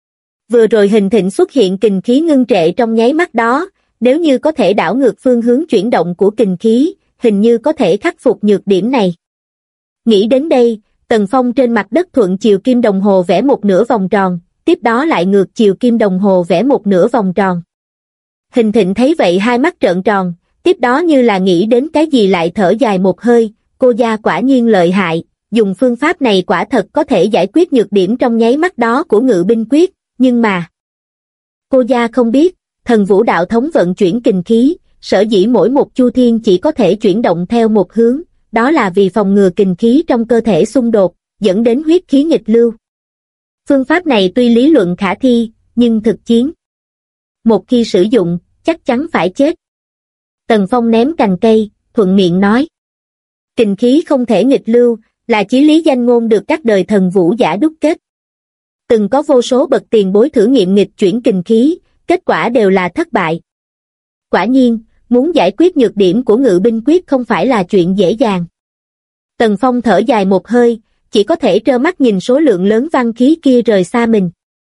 Vừa rồi Hình Thịnh xuất hiện kình khí ngưng trệ trong nháy mắt đó, nếu như có thể đảo ngược phương hướng chuyển động của kình khí, hình như có thể khắc phục nhược điểm này. Nghĩ đến đây, Tần Phong trên mặt đất thuận chiều kim đồng hồ vẽ một nửa vòng tròn, tiếp đó lại ngược chiều kim đồng hồ vẽ một nửa vòng tròn. Hình Thịnh thấy vậy hai mắt trợn tròn, tiếp đó như là nghĩ đến cái gì lại thở dài một hơi, cô gia quả nhiên lợi hại, dùng phương pháp này quả thật có thể giải quyết nhược điểm trong nháy mắt đó của ngự binh quyết, nhưng mà cô gia không biết, thần vũ đạo thống vận chuyển kình khí, sở dĩ mỗi một chu thiên chỉ có thể chuyển động theo một hướng, đó là vì phòng ngừa kình khí trong cơ thể xung đột, dẫn đến huyết khí nghịch lưu. Phương pháp này tuy lý luận khả thi, nhưng thực chiến, một khi sử dụng, chắc chắn phải chết. Tần Phong ném cành cây, thuận miệng nói. Kình khí không thể nghịch lưu, là chí lý danh ngôn được các đời thần vũ giả đúc kết. Từng có vô số bậc tiền bối thử nghiệm nghịch chuyển kình khí, kết quả đều là thất bại. Quả nhiên, muốn giải quyết nhược điểm của ngự binh quyết không phải là chuyện dễ dàng. Tần Phong thở dài một hơi, chỉ có thể trơ mắt nhìn số lượng lớn văn khí kia rời xa mình.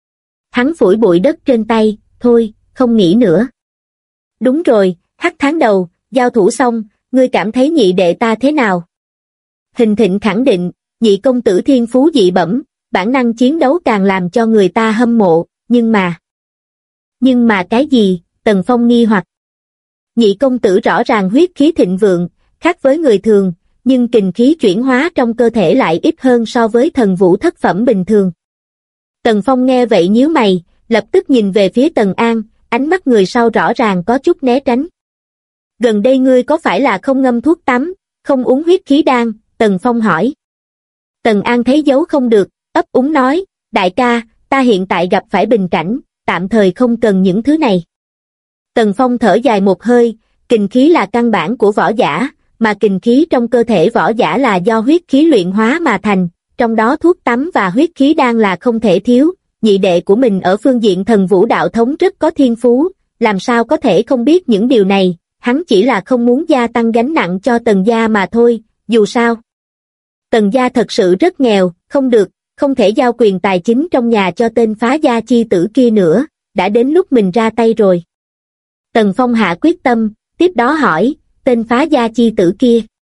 Hắn phủi bụi đất trên tay, thôi, không nghĩ nữa. Đúng rồi, Hắc Tháng Đầu, giao thủ xong, ngươi cảm thấy nhị đệ ta thế nào? Hình Thịnh khẳng định, nhị công tử thiên phú dị bẩm, bản năng chiến đấu càng làm cho người ta hâm mộ, nhưng mà cái gì? Tần Phong nghi hoặc. Nhị công tử rõ ràng huyết khí thịnh vượng, khác với người thường, nhưng kình khí chuyển hóa trong cơ thể lại ít hơn so với thần vũ thất phẩm bình thường. Tần Phong nghe vậy nhíu mày, lập tức nhìn về phía Tần An, ánh mắt người sau rõ ràng có chút né tránh. Gần đây ngươi có phải là không ngâm thuốc tắm, không uống huyết khí đan? Tần Phong hỏi. Tần An thấy giấu không được, ấp úng nói, đại ca, ta hiện tại gặp phải bình cảnh, tạm thời không cần những thứ này. Tần Phong thở dài một hơi, kình khí là căn bản của võ giả, mà kình khí trong cơ thể võ giả là do huyết khí luyện hóa mà thành, trong đó thuốc tắm và huyết khí đan là không thể thiếu. Nhị đệ của mình ở phương diện thần vũ đạo thống rất có thiên phú, làm sao có thể không biết những điều này, hắn chỉ là không muốn gia tăng gánh nặng cho Tần gia mà thôi, dù sao. Tần gia thật sự rất nghèo, không được, không thể giao quyền tài chính trong nhà cho tên phá gia chi tử kia nữa, đã đến lúc mình ra tay rồi. Tần Phong hạ quyết tâm, tiếp đó hỏi, tên phá gia chi tử kia.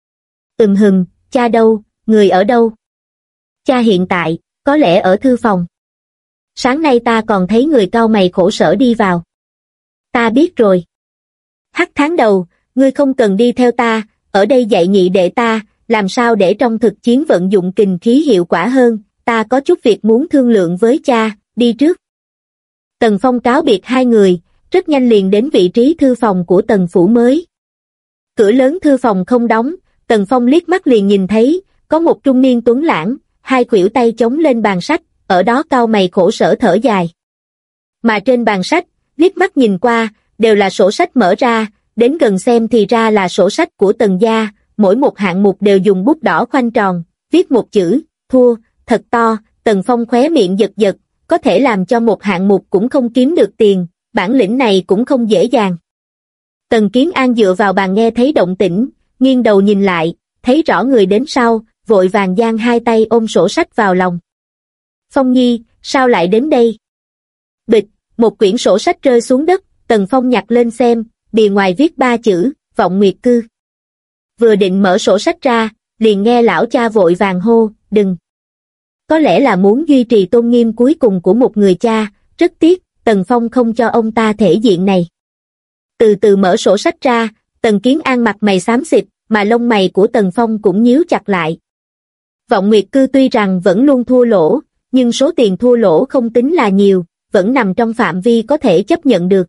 Cha đâu, người ở đâu? Cha hiện tại, có lẽ ở thư phòng. Sáng nay ta còn thấy người cau mày khổ sở đi vào. Ta biết rồi. Hắc Tháng Đầu, ngươi không cần đi theo ta, ở đây dạy nhị đệ ta, làm sao để trong thực chiến vận dụng kình khí hiệu quả hơn, ta có chút việc muốn thương lượng với cha, đi trước. Tần Phong cáo biệt hai người, rất nhanh liền đến vị trí thư phòng của Tần phủ mới. Cửa lớn thư phòng không đóng, Tần Phong liếc mắt liền nhìn thấy, có một trung niên tuấn lãng, hai khuỷu tay chống lên bàn sách, ở đó cau mày khổ sở thở dài. Mà trên bàn sách, liếc mắt nhìn qua, đều là sổ sách mở ra, đến gần xem thì ra là sổ sách của Tần gia, mỗi một hạng mục đều dùng bút đỏ khoanh tròn, viết một chữ, thua, thật to. Tần Phong khóe miệng giật giật, có thể làm cho một hạng mục cũng không kiếm được tiền, bản lĩnh này cũng không dễ dàng. Tần Kiến An dựa vào bàn nghe thấy động tĩnh, nghiêng đầu nhìn lại, thấy rõ người đến sau, vội vàng giang hai tay ôm sổ sách vào lòng. Phong Nhi, sao lại đến đây? Bịch, một quyển sổ sách rơi xuống đất, Tần Phong nhặt lên xem, bìa ngoài viết 3 chữ, Vọng Nguyệt Cư. Vừa định mở sổ sách ra, liền nghe lão cha vội vàng hô, đừng. Có lẽ là muốn duy trì tôn nghiêm cuối cùng của một người cha, rất tiếc, Tần Phong không cho ông ta thể diện này. Từ từ mở sổ sách ra, Tần Kiến An mặt mày xám xịt, mà lông mày của Tần Phong cũng nhíu chặt lại. Vọng Nguyệt Cư tuy rằng vẫn luôn thua lỗ, nhưng số tiền thua lỗ không tính là nhiều, vẫn nằm trong phạm vi có thể chấp nhận được.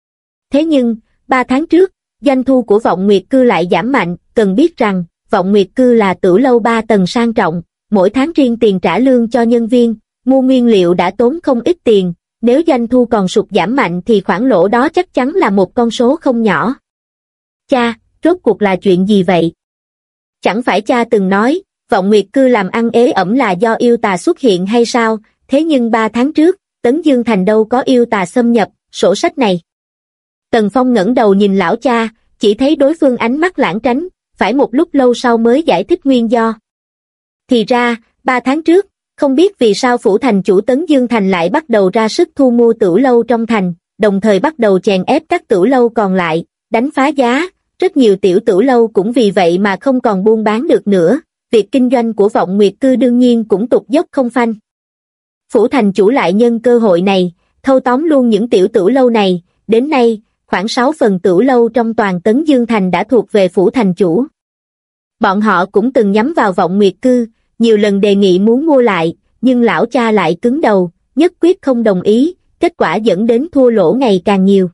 Thế nhưng, 3 tháng trước, doanh thu của Vọng Nguyệt Cư lại giảm mạnh, cần biết rằng, Vọng Nguyệt Cư là tửu lâu 3 tầng sang trọng, mỗi tháng riêng tiền trả lương cho nhân viên, mua nguyên liệu đã tốn không ít tiền, nếu doanh thu còn sụt giảm mạnh thì khoản lỗ đó chắc chắn là một con số không nhỏ. Cha, rốt cuộc là chuyện gì vậy? Chẳng phải cha từng nói, Vọng Nguyệt Cư làm ăn ế ẩm là do yêu tà xuất hiện hay sao, thế nhưng 3 tháng trước, Tấn Dương Thành đâu có yêu tà xâm nhập, sổ sách này. Tần Phong ngẩng đầu nhìn lão cha, chỉ thấy đối phương ánh mắt lãng tránh, phải một lúc lâu sau mới giải thích nguyên do. Thì ra, 3 tháng trước, không biết vì sao phủ thành chủ Tấn Dương Thành lại bắt đầu ra sức thu mua tửu lâu trong thành, đồng thời bắt đầu chèn ép các tửu lâu còn lại, đánh phá giá, rất nhiều tiểu tửu lâu cũng vì vậy mà không còn buôn bán được nữa, việc kinh doanh của Vọng Nguyệt Cư đương nhiên cũng tụt dốc không phanh. Phủ thành chủ lại nhân cơ hội này, thâu tóm luôn những tiểu tửu lâu này, đến nay, khoảng 6 phần tửu lâu trong toàn Tấn Dương Thành đã thuộc về phủ thành chủ. Bọn họ cũng từng nhắm vào Vọng Nguyệt Cư, nhiều lần đề nghị muốn mua lại, nhưng lão cha lại cứng đầu, nhất quyết không đồng ý, kết quả dẫn đến thua lỗ ngày càng nhiều.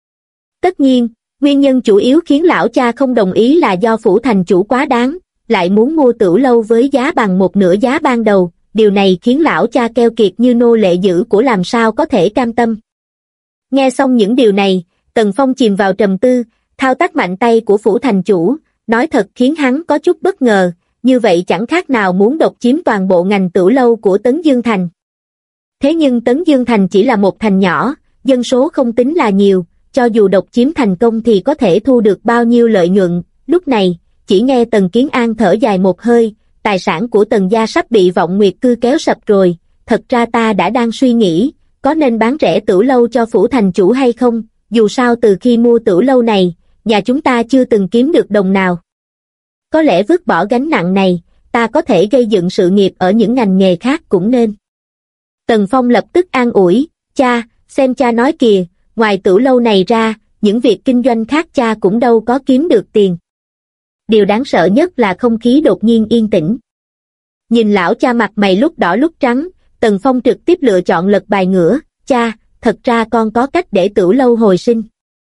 Tất nhiên, nguyên nhân chủ yếu khiến lão cha không đồng ý là do phủ thành chủ quá đáng, lại muốn mua tửu lâu với giá bằng một nửa giá ban đầu, điều này khiến lão cha keo kiệt như nô lệ dữ của làm sao có thể cam tâm. Nghe xong những điều này, Tần Phong chìm vào trầm tư, thao tác mạnh tay của phủ thành chủ, nói thật khiến hắn có chút bất ngờ, như vậy chẳng khác nào muốn độc chiếm toàn bộ ngành tửu lâu của Tấn Dương Thành. Thế nhưng Tấn Dương Thành chỉ là một thành nhỏ, dân số không tính là nhiều, cho dù độc chiếm thành công thì có thể thu được bao nhiêu lợi nhuận. Lúc này, chỉ nghe Tần Kiến An thở dài một hơi, tài sản của Tần gia sắp bị Vọng Nguyệt Cư kéo sập rồi, thật ra ta đã đang suy nghĩ, có nên bán rẻ tửu lâu cho phủ thành chủ hay không, dù sao từ khi mua tửu lâu này, nhà chúng ta chưa từng kiếm được đồng nào. Có lẽ vứt bỏ gánh nặng này, ta có thể gây dựng sự nghiệp ở những ngành nghề khác cũng nên. Tần Phong lập tức an ủi, cha, xem cha nói kìa, ngoài tửu lâu này ra, những việc kinh doanh khác cha cũng đâu có kiếm được tiền. Điều đáng sợ nhất là không khí đột nhiên yên tĩnh. Nhìn lão cha mặt mày lúc đỏ lúc trắng, Tần Phong trực tiếp lựa chọn lật bài ngửa, cha, thật ra con có cách để tửu lâu hồi sinh.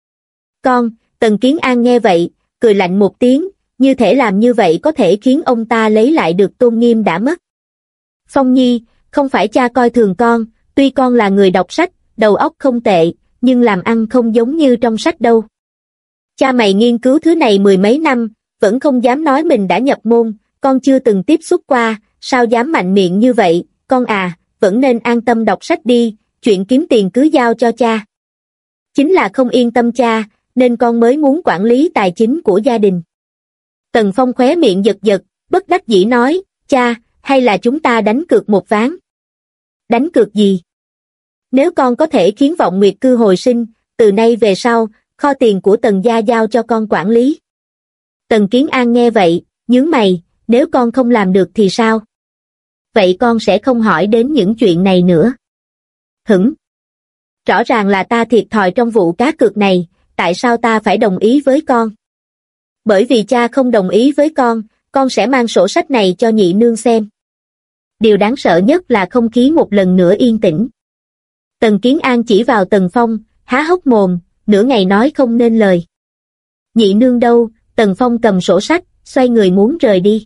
Con, Tần Kiến An nghe vậy, cười lạnh một tiếng, như thể làm như vậy có thể khiến ông ta lấy lại được tôn nghiêm đã mất. Phong Nhi, không phải cha coi thường con, tuy con là người đọc sách, đầu óc không tệ, nhưng làm ăn không giống như trong sách đâu. Cha mày nghiên cứu thứ này 10 mấy năm, vẫn không dám nói mình đã nhập môn, con chưa từng tiếp xúc qua, sao dám mạnh miệng như vậy, con à, vẫn nên an tâm đọc sách đi, chuyện kiếm tiền cứ giao cho cha. Chính là không yên tâm cha, nên con mới muốn quản lý tài chính của gia đình. Tần Phong khóe miệng giật giật, bất đắc dĩ nói, cha, hay là chúng ta đánh cược một ván? Đánh cược gì? Nếu con có thể khiến Vọng Nguyệt Cư hồi sinh, từ nay về sau, kho tiền của Tần gia giao cho con quản lý. Tần Kiến An nghe vậy, nhướng mày, nếu con không làm được thì sao? Vậy con sẽ không hỏi đến những chuyện này nữa. Hửng! Rõ ràng là ta thiệt thòi trong vụ cá cược này, tại sao ta phải đồng ý với con? Bởi vì cha không đồng ý với con sẽ mang sổ sách này cho nhị nương xem. Điều đáng sợ nhất là không khí một lần nữa yên tĩnh. Tần Kiến An chỉ vào Tần Phong, há hốc mồm, nửa ngày nói không nên lời. Nhị nương đâu? Tần Phong cầm sổ sách, xoay người muốn rời đi.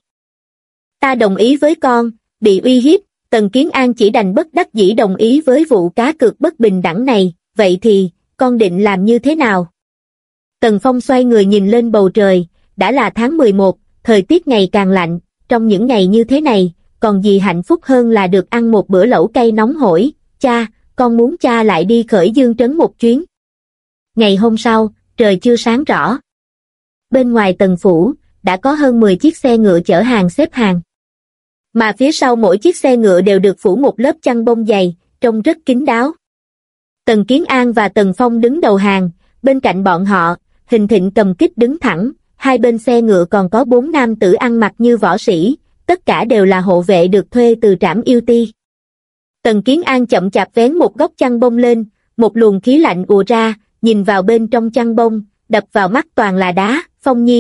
Ta đồng ý với con, bị uy hiếp, Tần Kiến An chỉ đành bất đắc dĩ đồng ý với vụ cá cược bất bình đẳng này, vậy thì, con định làm như thế nào? Tần Phong xoay người nhìn lên bầu trời, đã là tháng 11, thời tiết ngày càng lạnh, trong những ngày như thế này, còn gì hạnh phúc hơn là được ăn một bữa lẩu cay nóng hổi, cha, con muốn cha lại đi Khởi Dương trấn một chuyến. Ngày hôm sau, trời chưa sáng rõ. Bên ngoài Tần phủ, đã có hơn 10 chiếc xe ngựa chở hàng xếp hàng. Mà phía sau mỗi chiếc xe ngựa đều được phủ một lớp chăn bông dày, trông rất kín đáo. Tần Kiến An và Tần Phong đứng đầu hàng, bên cạnh bọn họ, Hình Thịnh cầm kích đứng thẳng, hai bên xe ngựa còn có 4 nam tử ăn mặc như võ sĩ, tất cả đều là hộ vệ được thuê từ Trảm Yêu Ti. Tần Kiến An chậm chạp vén một góc chăn bông lên, một luồng khí lạnh ùa ra, nhìn vào bên trong chăn bông, đập vào mắt toàn là đá. Phong Nhi,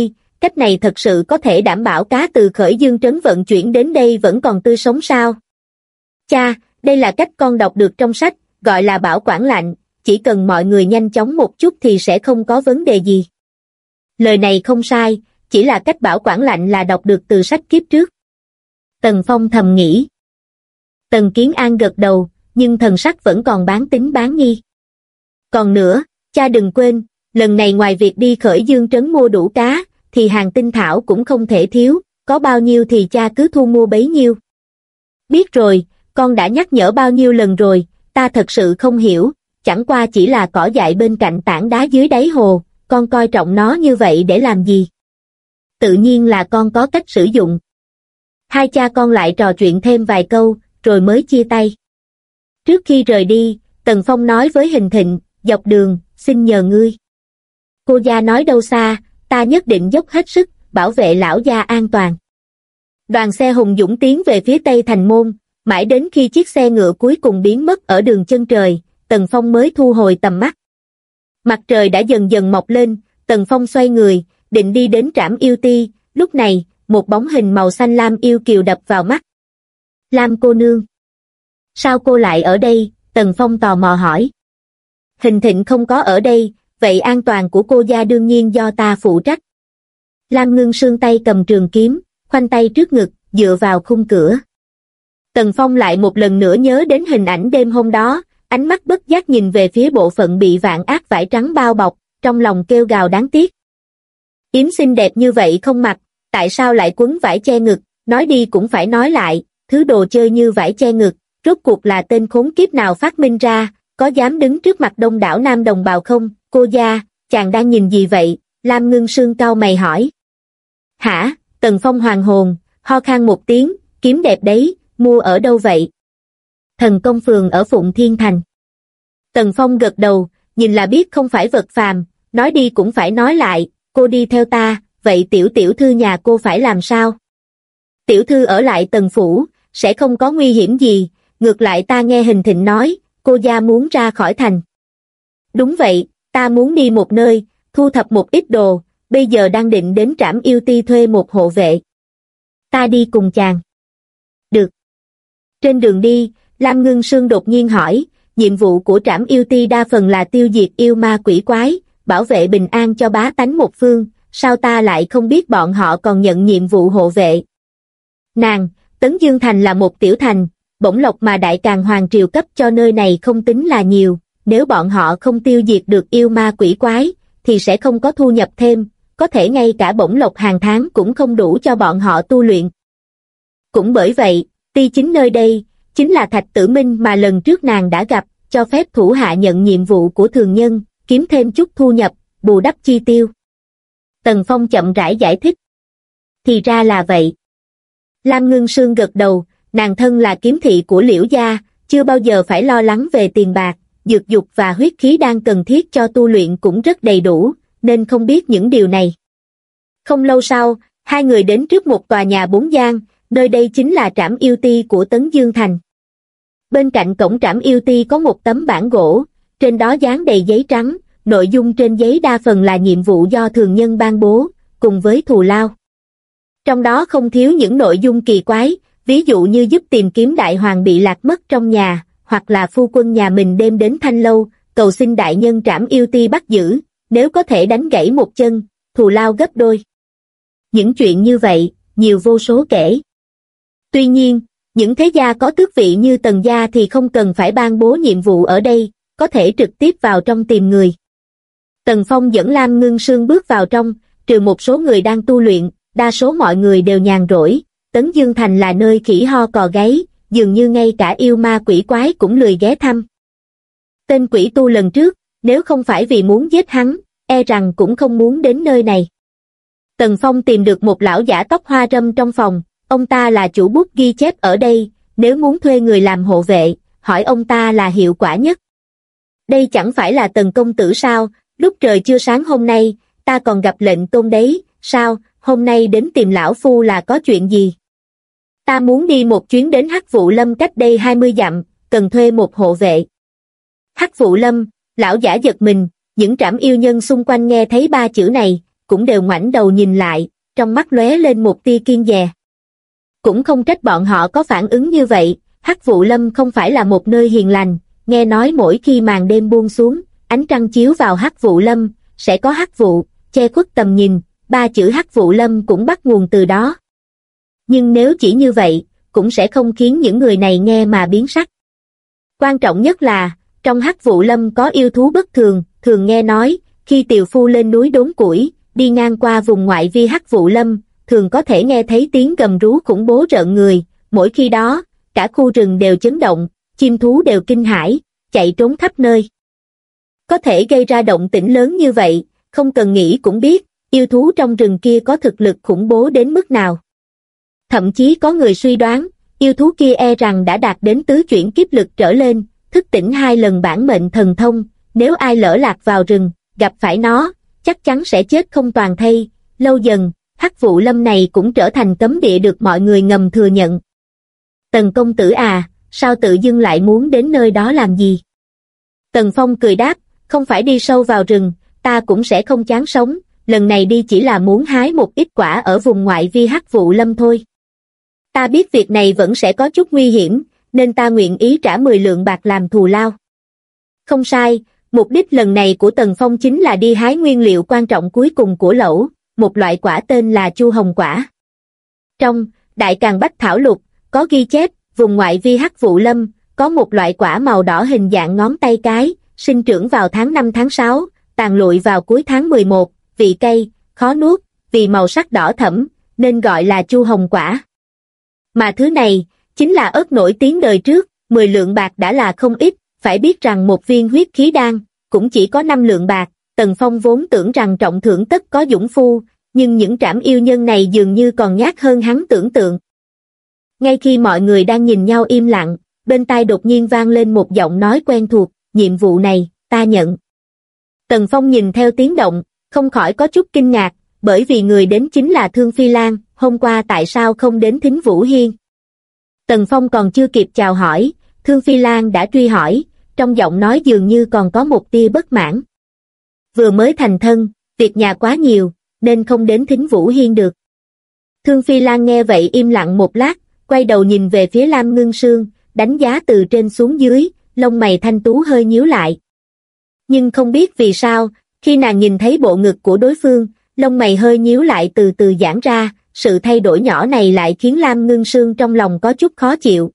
cách này thật sự có thể đảm bảo cá từ Khởi Dương trấn vận chuyển đến đây vẫn còn tươi sống sao? Cha, đây là cách con đọc được trong sách, gọi là bảo quản lạnh, chỉ cần mọi người nhanh chóng một chút thì sẽ không có vấn đề gì. Lời này không sai, chỉ là cách bảo quản lạnh là đọc được từ sách kiếp trước. Tần Phong thầm nghĩ. Tần Kiến An gật đầu, nhưng thần sắc vẫn còn bán tín bán nghi. Còn nữa, cha đừng quên, lần này ngoài việc đi Khởi Dương trấn mua đủ cá, thì hàng tinh thảo cũng không thể thiếu, có bao nhiêu thì cha cứ thu mua bấy nhiêu. Biết rồi, con đã nhắc nhở bao nhiêu lần rồi, ta thật sự không hiểu, chẳng qua chỉ là cỏ dại bên cạnh tảng đá dưới đáy hồ, con coi trọng nó như vậy để làm gì? Tự nhiên là con có cách sử dụng. Hai cha con lại trò chuyện thêm vài câu, rồi mới chia tay. Trước khi rời đi, Tần Phong nói với Hình Thịnh, dọc đường, xin nhờ ngươi. Cô gia nói đâu xa, ta nhất định dốc hết sức, bảo vệ lão gia an toàn. Đoàn xe hùng dũng tiến về phía tây thành môn, mãi đến khi chiếc xe ngựa cuối cùng biến mất ở đường chân trời, Tần Phong mới thu hồi tầm mắt. Mặt trời đã dần dần mọc lên, Tần Phong xoay người, định đi đến trảm yêu ti, lúc này, một bóng hình màu xanh lam yêu kiều đập vào mắt. Lam cô nương. Sao cô lại ở đây? Tần Phong tò mò hỏi. Hình Thịnh không có ở đây, vậy an toàn của cô gia đương nhiên do ta phụ trách. Lam Ngưng Sương tay cầm trường kiếm, khoanh tay trước ngực, dựa vào khung cửa. Tần Phong lại một lần nữa nhớ đến hình ảnh đêm hôm đó, ánh mắt bất giác nhìn về phía bộ phận bị vạn ác vải trắng bao bọc, trong lòng kêu gào đáng tiếc. Yếm xinh đẹp như vậy không mặc, tại sao lại quấn vải che ngực, nói đi cũng phải nói lại, thứ đồ chơi như vải che ngực, rốt cuộc là tên khốn kiếp nào phát minh ra, có dám đứng trước mặt đông đảo nam đồng bào không? Cô gia, chàng đang nhìn gì vậy? Lam Ngưng Sương cau mày hỏi. Hả? Tần Phong hoàng hồn, ho khan một tiếng, kiếm đẹp đấy, mua ở đâu vậy? Thần Công Phường ở Phụng Thiên Thành. Tần Phong gật đầu, nhìn là biết không phải vật phàm, nói đi cũng phải nói lại, cô đi theo ta, vậy tiểu thư nhà cô phải làm sao? Tiểu thư ở lại Tần Phủ, sẽ không có nguy hiểm gì, ngược lại ta nghe Hình Thịnh nói, cô gia muốn ra khỏi thành. Đúng vậy, ta muốn đi một nơi, thu thập một ít đồ, bây giờ đang định đến trảm yêu ti thuê một hộ vệ. Ta đi cùng chàng. Được. Trên đường đi, Lam Ngưng Sương đột nhiên hỏi, nhiệm vụ của trảm yêu ti đa phần là tiêu diệt yêu ma quỷ quái, bảo vệ bình an cho bá tánh một phương, sao ta lại không biết bọn họ còn nhận nhiệm vụ hộ vệ? Nàng, Tấn Dương Thành là một tiểu thành, bổng lộc mà Đại Càn Hoàng triều cấp cho nơi này không tính là nhiều, nếu bọn họ không tiêu diệt được yêu ma quỷ quái, thì sẽ không có thu nhập thêm, có thể ngay cả bổng lộc hàng tháng cũng không đủ cho bọn họ tu luyện. Cũng bởi vậy, ti chính nơi đây, chính là Thạch Tử Minh mà lần trước nàng đã gặp, cho phép thủ hạ nhận nhiệm vụ của thường nhân, kiếm thêm chút thu nhập, bù đắp chi tiêu. Tần Phong chậm rãi giải thích. Thì ra là vậy. Lam Ngưng Sương gật đầu, nàng thân là kiếm thị của Liễu gia, chưa bao giờ phải lo lắng về tiền bạc, dược dục và huyết khí đang cần thiết cho tu luyện cũng rất đầy đủ, nên không biết những điều này. Không lâu sau, hai người đến trước một tòa nhà 4 gian, nơi đây chính là trảm yêu ti của Tấn Dương Thành. Bên cạnh cổng trảm yêu ti có một tấm bảng gỗ, trên đó dán đầy giấy trắng, nội dung trên giấy đa phần là nhiệm vụ do thường nhân ban bố, cùng với thù lao. Trong đó không thiếu những nội dung kỳ quái, ví dụ như giúp tìm kiếm đại hoàng bị lạc mất trong nhà, hoặc là phu quân nhà mình đêm đến Thanh Lâu, cầu xin đại nhân trảm yêu ti bắt giữ, nếu có thể đánh gãy một chân, thù lao gấp đôi. Những chuyện như vậy, nhiều vô số kể. Tuy nhiên, những thế gia có tước vị như Tần gia thì không cần phải ban bố nhiệm vụ ở đây, có thể trực tiếp vào trong tìm người. Tần Phong dẫn Lam Ngưng Sương bước vào trong, trừ một số người đang tu luyện, đa số mọi người đều nhàn rỗi. Tấn Dương Thành là nơi khỉ ho cò gáy, dường như ngay cả yêu ma quỷ quái cũng lười ghé thăm. Tên quỷ tu lần trước, nếu không phải vì muốn giết hắn, e rằng cũng không muốn đến nơi này. Tần Phong tìm được một lão giả tóc hoa râm trong phòng, ông ta là chủ bút ghi chép ở đây, nếu muốn thuê người làm hộ vệ, hỏi ông ta là hiệu quả nhất. Đây chẳng phải là Tần công tử sao, lúc trời chưa sáng hôm nay, ta còn gặp lệnh tôn đấy, sao, hôm nay đến tìm lão phu là có chuyện gì? Ta muốn đi một chuyến đến Hắc Vụ Lâm cách đây 20 dặm, cần thuê một hộ vệ. Hắc Vụ Lâm, lão giả giật mình, những trảm yêu nhân xung quanh nghe thấy ba chữ này, cũng đều ngoảnh đầu nhìn lại, trong mắt lóe lên một tia kiêng dè. Cũng không trách bọn họ có phản ứng như vậy, Hắc Vụ Lâm không phải là một nơi hiền lành, nghe nói mỗi khi màn đêm buông xuống, ánh trăng chiếu vào Hắc Vụ Lâm, sẽ có hắc vụ, che khuất tầm nhìn, ba chữ Hắc Vụ Lâm cũng bắt nguồn từ đó. Nhưng nếu chỉ như vậy, cũng sẽ không khiến những người này nghe mà biến sắc. Quan trọng nhất là, trong Hắc Vụ Lâm có yêu thú bất thường, thường nghe nói, khi tiều phu lên núi đốn củi, đi ngang qua vùng ngoại vi Hắc Vụ Lâm, thường có thể nghe thấy tiếng gầm rú khủng bố rợn người, mỗi khi đó, cả khu rừng đều chấn động, chim thú đều kinh hãi, chạy trốn khắp nơi. Có thể gây ra động tĩnh lớn như vậy, không cần nghĩ cũng biết, yêu thú trong rừng kia có thực lực khủng bố đến mức nào. Thậm chí có người suy đoán, yêu thú kia e rằng đã đạt đến tứ chuyển kiếp lực trở lên, thức tỉnh 2 lần bản mệnh thần thông, nếu ai lỡ lạc vào rừng, gặp phải nó, chắc chắn sẽ chết không toàn thây. Lâu dần, Hắc Vụ Lâm này cũng trở thành cấm địa được mọi người ngầm thừa nhận. Tần công tử à, sao tự dưng lại muốn đến nơi đó làm gì? Tần Phong cười đáp, không phải đi sâu vào rừng, ta cũng sẽ không chán sống, lần này đi chỉ là muốn hái một ít quả ở vùng ngoại vi Hắc Vụ Lâm thôi. Ta biết việc này vẫn sẽ có chút nguy hiểm, nên ta nguyện ý trả 10 lượng bạc làm thù lao. Không sai, mục đích lần này của Tần Phong chính là đi hái nguyên liệu quan trọng cuối cùng của lẩu, một loại quả tên là chu hồng quả. Trong Đại Càn Bách Thảo Lục, có ghi chép, vùng ngoại vi Hắc Vụ Lâm, có một loại quả màu đỏ hình dạng ngón tay cái, sinh trưởng vào tháng 5 tháng 6, tàn lụi vào cuối tháng 11, vị cay, khó nuốt, vì màu sắc đỏ thẫm, nên gọi là chu hồng quả. Mà thứ này, chính là ớt nổi tiếng đời trước, 10 lượng bạc đã là không ít, phải biết rằng một viên huyết khí đan, cũng chỉ có 5 lượng bạc, Tần Phong vốn tưởng rằng trọng thưởng tất có dũng phu, nhưng những trảm yêu nhân này dường như còn nhát hơn hắn tưởng tượng. Ngay khi mọi người đang nhìn nhau im lặng, bên tai đột nhiên vang lên một giọng nói quen thuộc, nhiệm vụ này, ta nhận. Tần Phong nhìn theo tiếng động, không khỏi có chút kinh ngạc, bởi vì người đến chính là Thương Phi Lan, hôm qua tại sao không đến Thính Vũ Hiên. Tần Phong còn chưa kịp chào hỏi, Thương Phi Lan đã truy hỏi, trong giọng nói dường như còn có một tia bất mãn. Vừa mới thành thân, việc nhà quá nhiều, nên không đến Thính Vũ Hiên được. Thương Phi Lan nghe vậy im lặng một lát, quay đầu nhìn về phía Lam Ngưng Sương, đánh giá từ trên xuống dưới, lông mày thanh tú hơi nhíu lại. Nhưng không biết vì sao, khi nàng nhìn thấy bộ ngực của đối phương, lông mày hơi nhíu lại từ từ giãn ra, sự thay đổi nhỏ này lại khiến Lam Ngưng Sương trong lòng có chút khó chịu.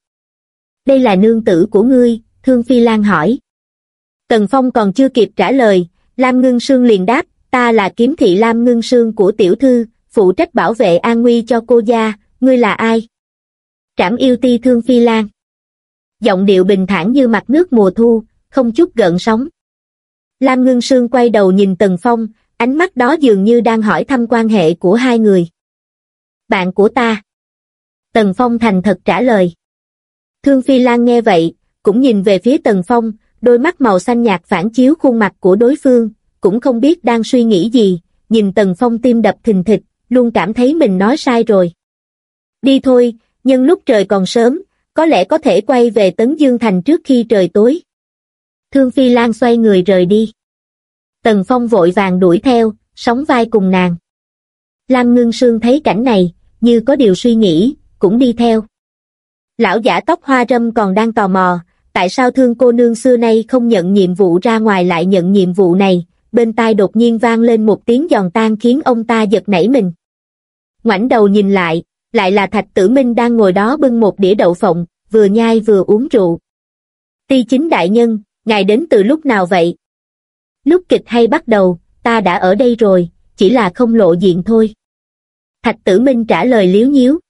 Đây là nương tử của ngươi, Thương Phi Lan hỏi. Tần Phong còn chưa kịp trả lời, Lam Ngưng Sương liền đáp, ta là kiếm thị Lam Ngưng Sương của tiểu thư, phụ trách bảo vệ an nguy cho cô gia, ngươi là ai? Trảm yêu ti Thương Phi Lan. Giọng điệu bình thản như mặt nước mùa thu, không chút gợn sóng. Lam Ngưng Sương quay đầu nhìn Tần Phong, ánh mắt đó dường như đang hỏi thăm quan hệ của hai người. Bạn của ta. Tần Phong thành thật trả lời. Thương Phi Lan nghe vậy, cũng nhìn về phía Tần Phong, đôi mắt màu xanh nhạt phản chiếu khuôn mặt của đối phương, cũng không biết đang suy nghĩ gì, nhìn Tần Phong tim đập thình thịch, luôn cảm thấy mình nói sai rồi. Đi thôi, nhân lúc trời còn sớm, có lẽ có thể quay về Tấn Dương Thành trước khi trời tối. Thương Phi Lan xoay người rời đi. Tần Phong vội vàng đuổi theo, sóng vai cùng nàng. Lam Ngưng Sương thấy cảnh này, như có điều suy nghĩ, cũng đi theo. Lão giả tóc hoa râm còn đang tò mò, tại sao Thương cô nương xưa nay không nhận nhiệm vụ ra ngoài lại nhận nhiệm vụ này, bên tai đột nhiên vang lên một tiếng giòn tan khiến ông ta giật nảy mình. Ngoảnh đầu nhìn lại là Thạch Tử Minh đang ngồi đó bưng một đĩa đậu phộng, vừa nhai vừa uống rượu. Ti Chính đại nhân, ngài đến từ lúc nào vậy? Lúc kịch hay bắt đầu, ta đã ở đây rồi, chỉ là không lộ diện thôi. Thạch Tử Minh trả lời liếu nhíu.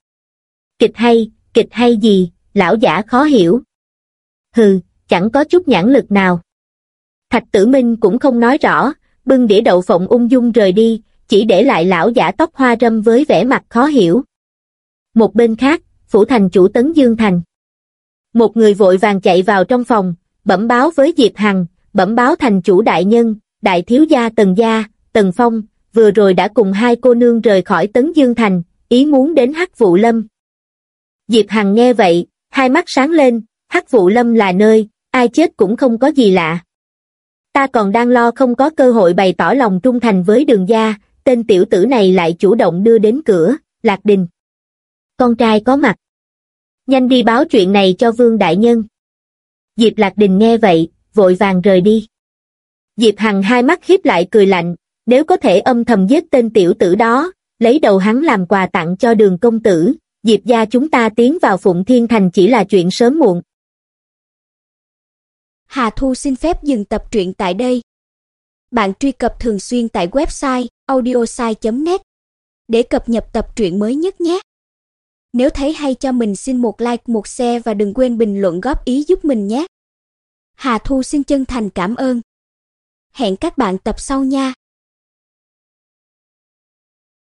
Kịch hay gì, lão giả khó hiểu. Hừ, chẳng có chút nhãn lực nào. Thạch Tử Minh cũng không nói rõ, bưng đĩa đậu phộng ung dung rời đi, chỉ để lại lão giả tóc hoa râm với vẻ mặt khó hiểu. Một bên khác, phủ thành chủ Tấn Dương Thành. Một người vội vàng chạy vào trong phòng, bẩm báo với Diệp Hằng, bẩm báo thành chủ đại nhân, đại thiếu gia Tần Phong, vừa rồi đã cùng hai cô nương rời khỏi Tấn Dương Thành, ý muốn đến Hắc Vụ Lâm. Diệp Hằng nghe vậy, hai mắt sáng lên, Hắc Vụ Lâm là nơi, ai chết cũng không có gì lạ. Ta còn đang lo không có cơ hội bày tỏ lòng trung thành với Đường gia, tên tiểu tử này lại chủ động đưa đến cửa, Lạc Đình. Con trai có mặt. Nhanh đi báo chuyện này cho Vương đại nhân. Diệp Lạc Đình nghe vậy, vội vàng rời đi. Diệp Hằng hai mắt híp lại cười lạnh, nếu có thể âm thầm giết tên tiểu tử đó, lấy đầu hắn làm quà tặng cho Đường công tử, Diệp gia chúng ta tiến vào Phụng Thiên Thành chỉ là chuyện sớm muộn. Hà Thu xin phép dừng tập truyện tại đây. Bạn truy cập thường xuyên tại website audiosai.net để cập nhật tập truyện mới nhất nhé. Nếu thấy hay cho mình xin một like, một share và đừng quên bình luận góp ý giúp mình nhé. Hà Thu xin chân thành cảm ơn. Hẹn các bạn tập sau nha.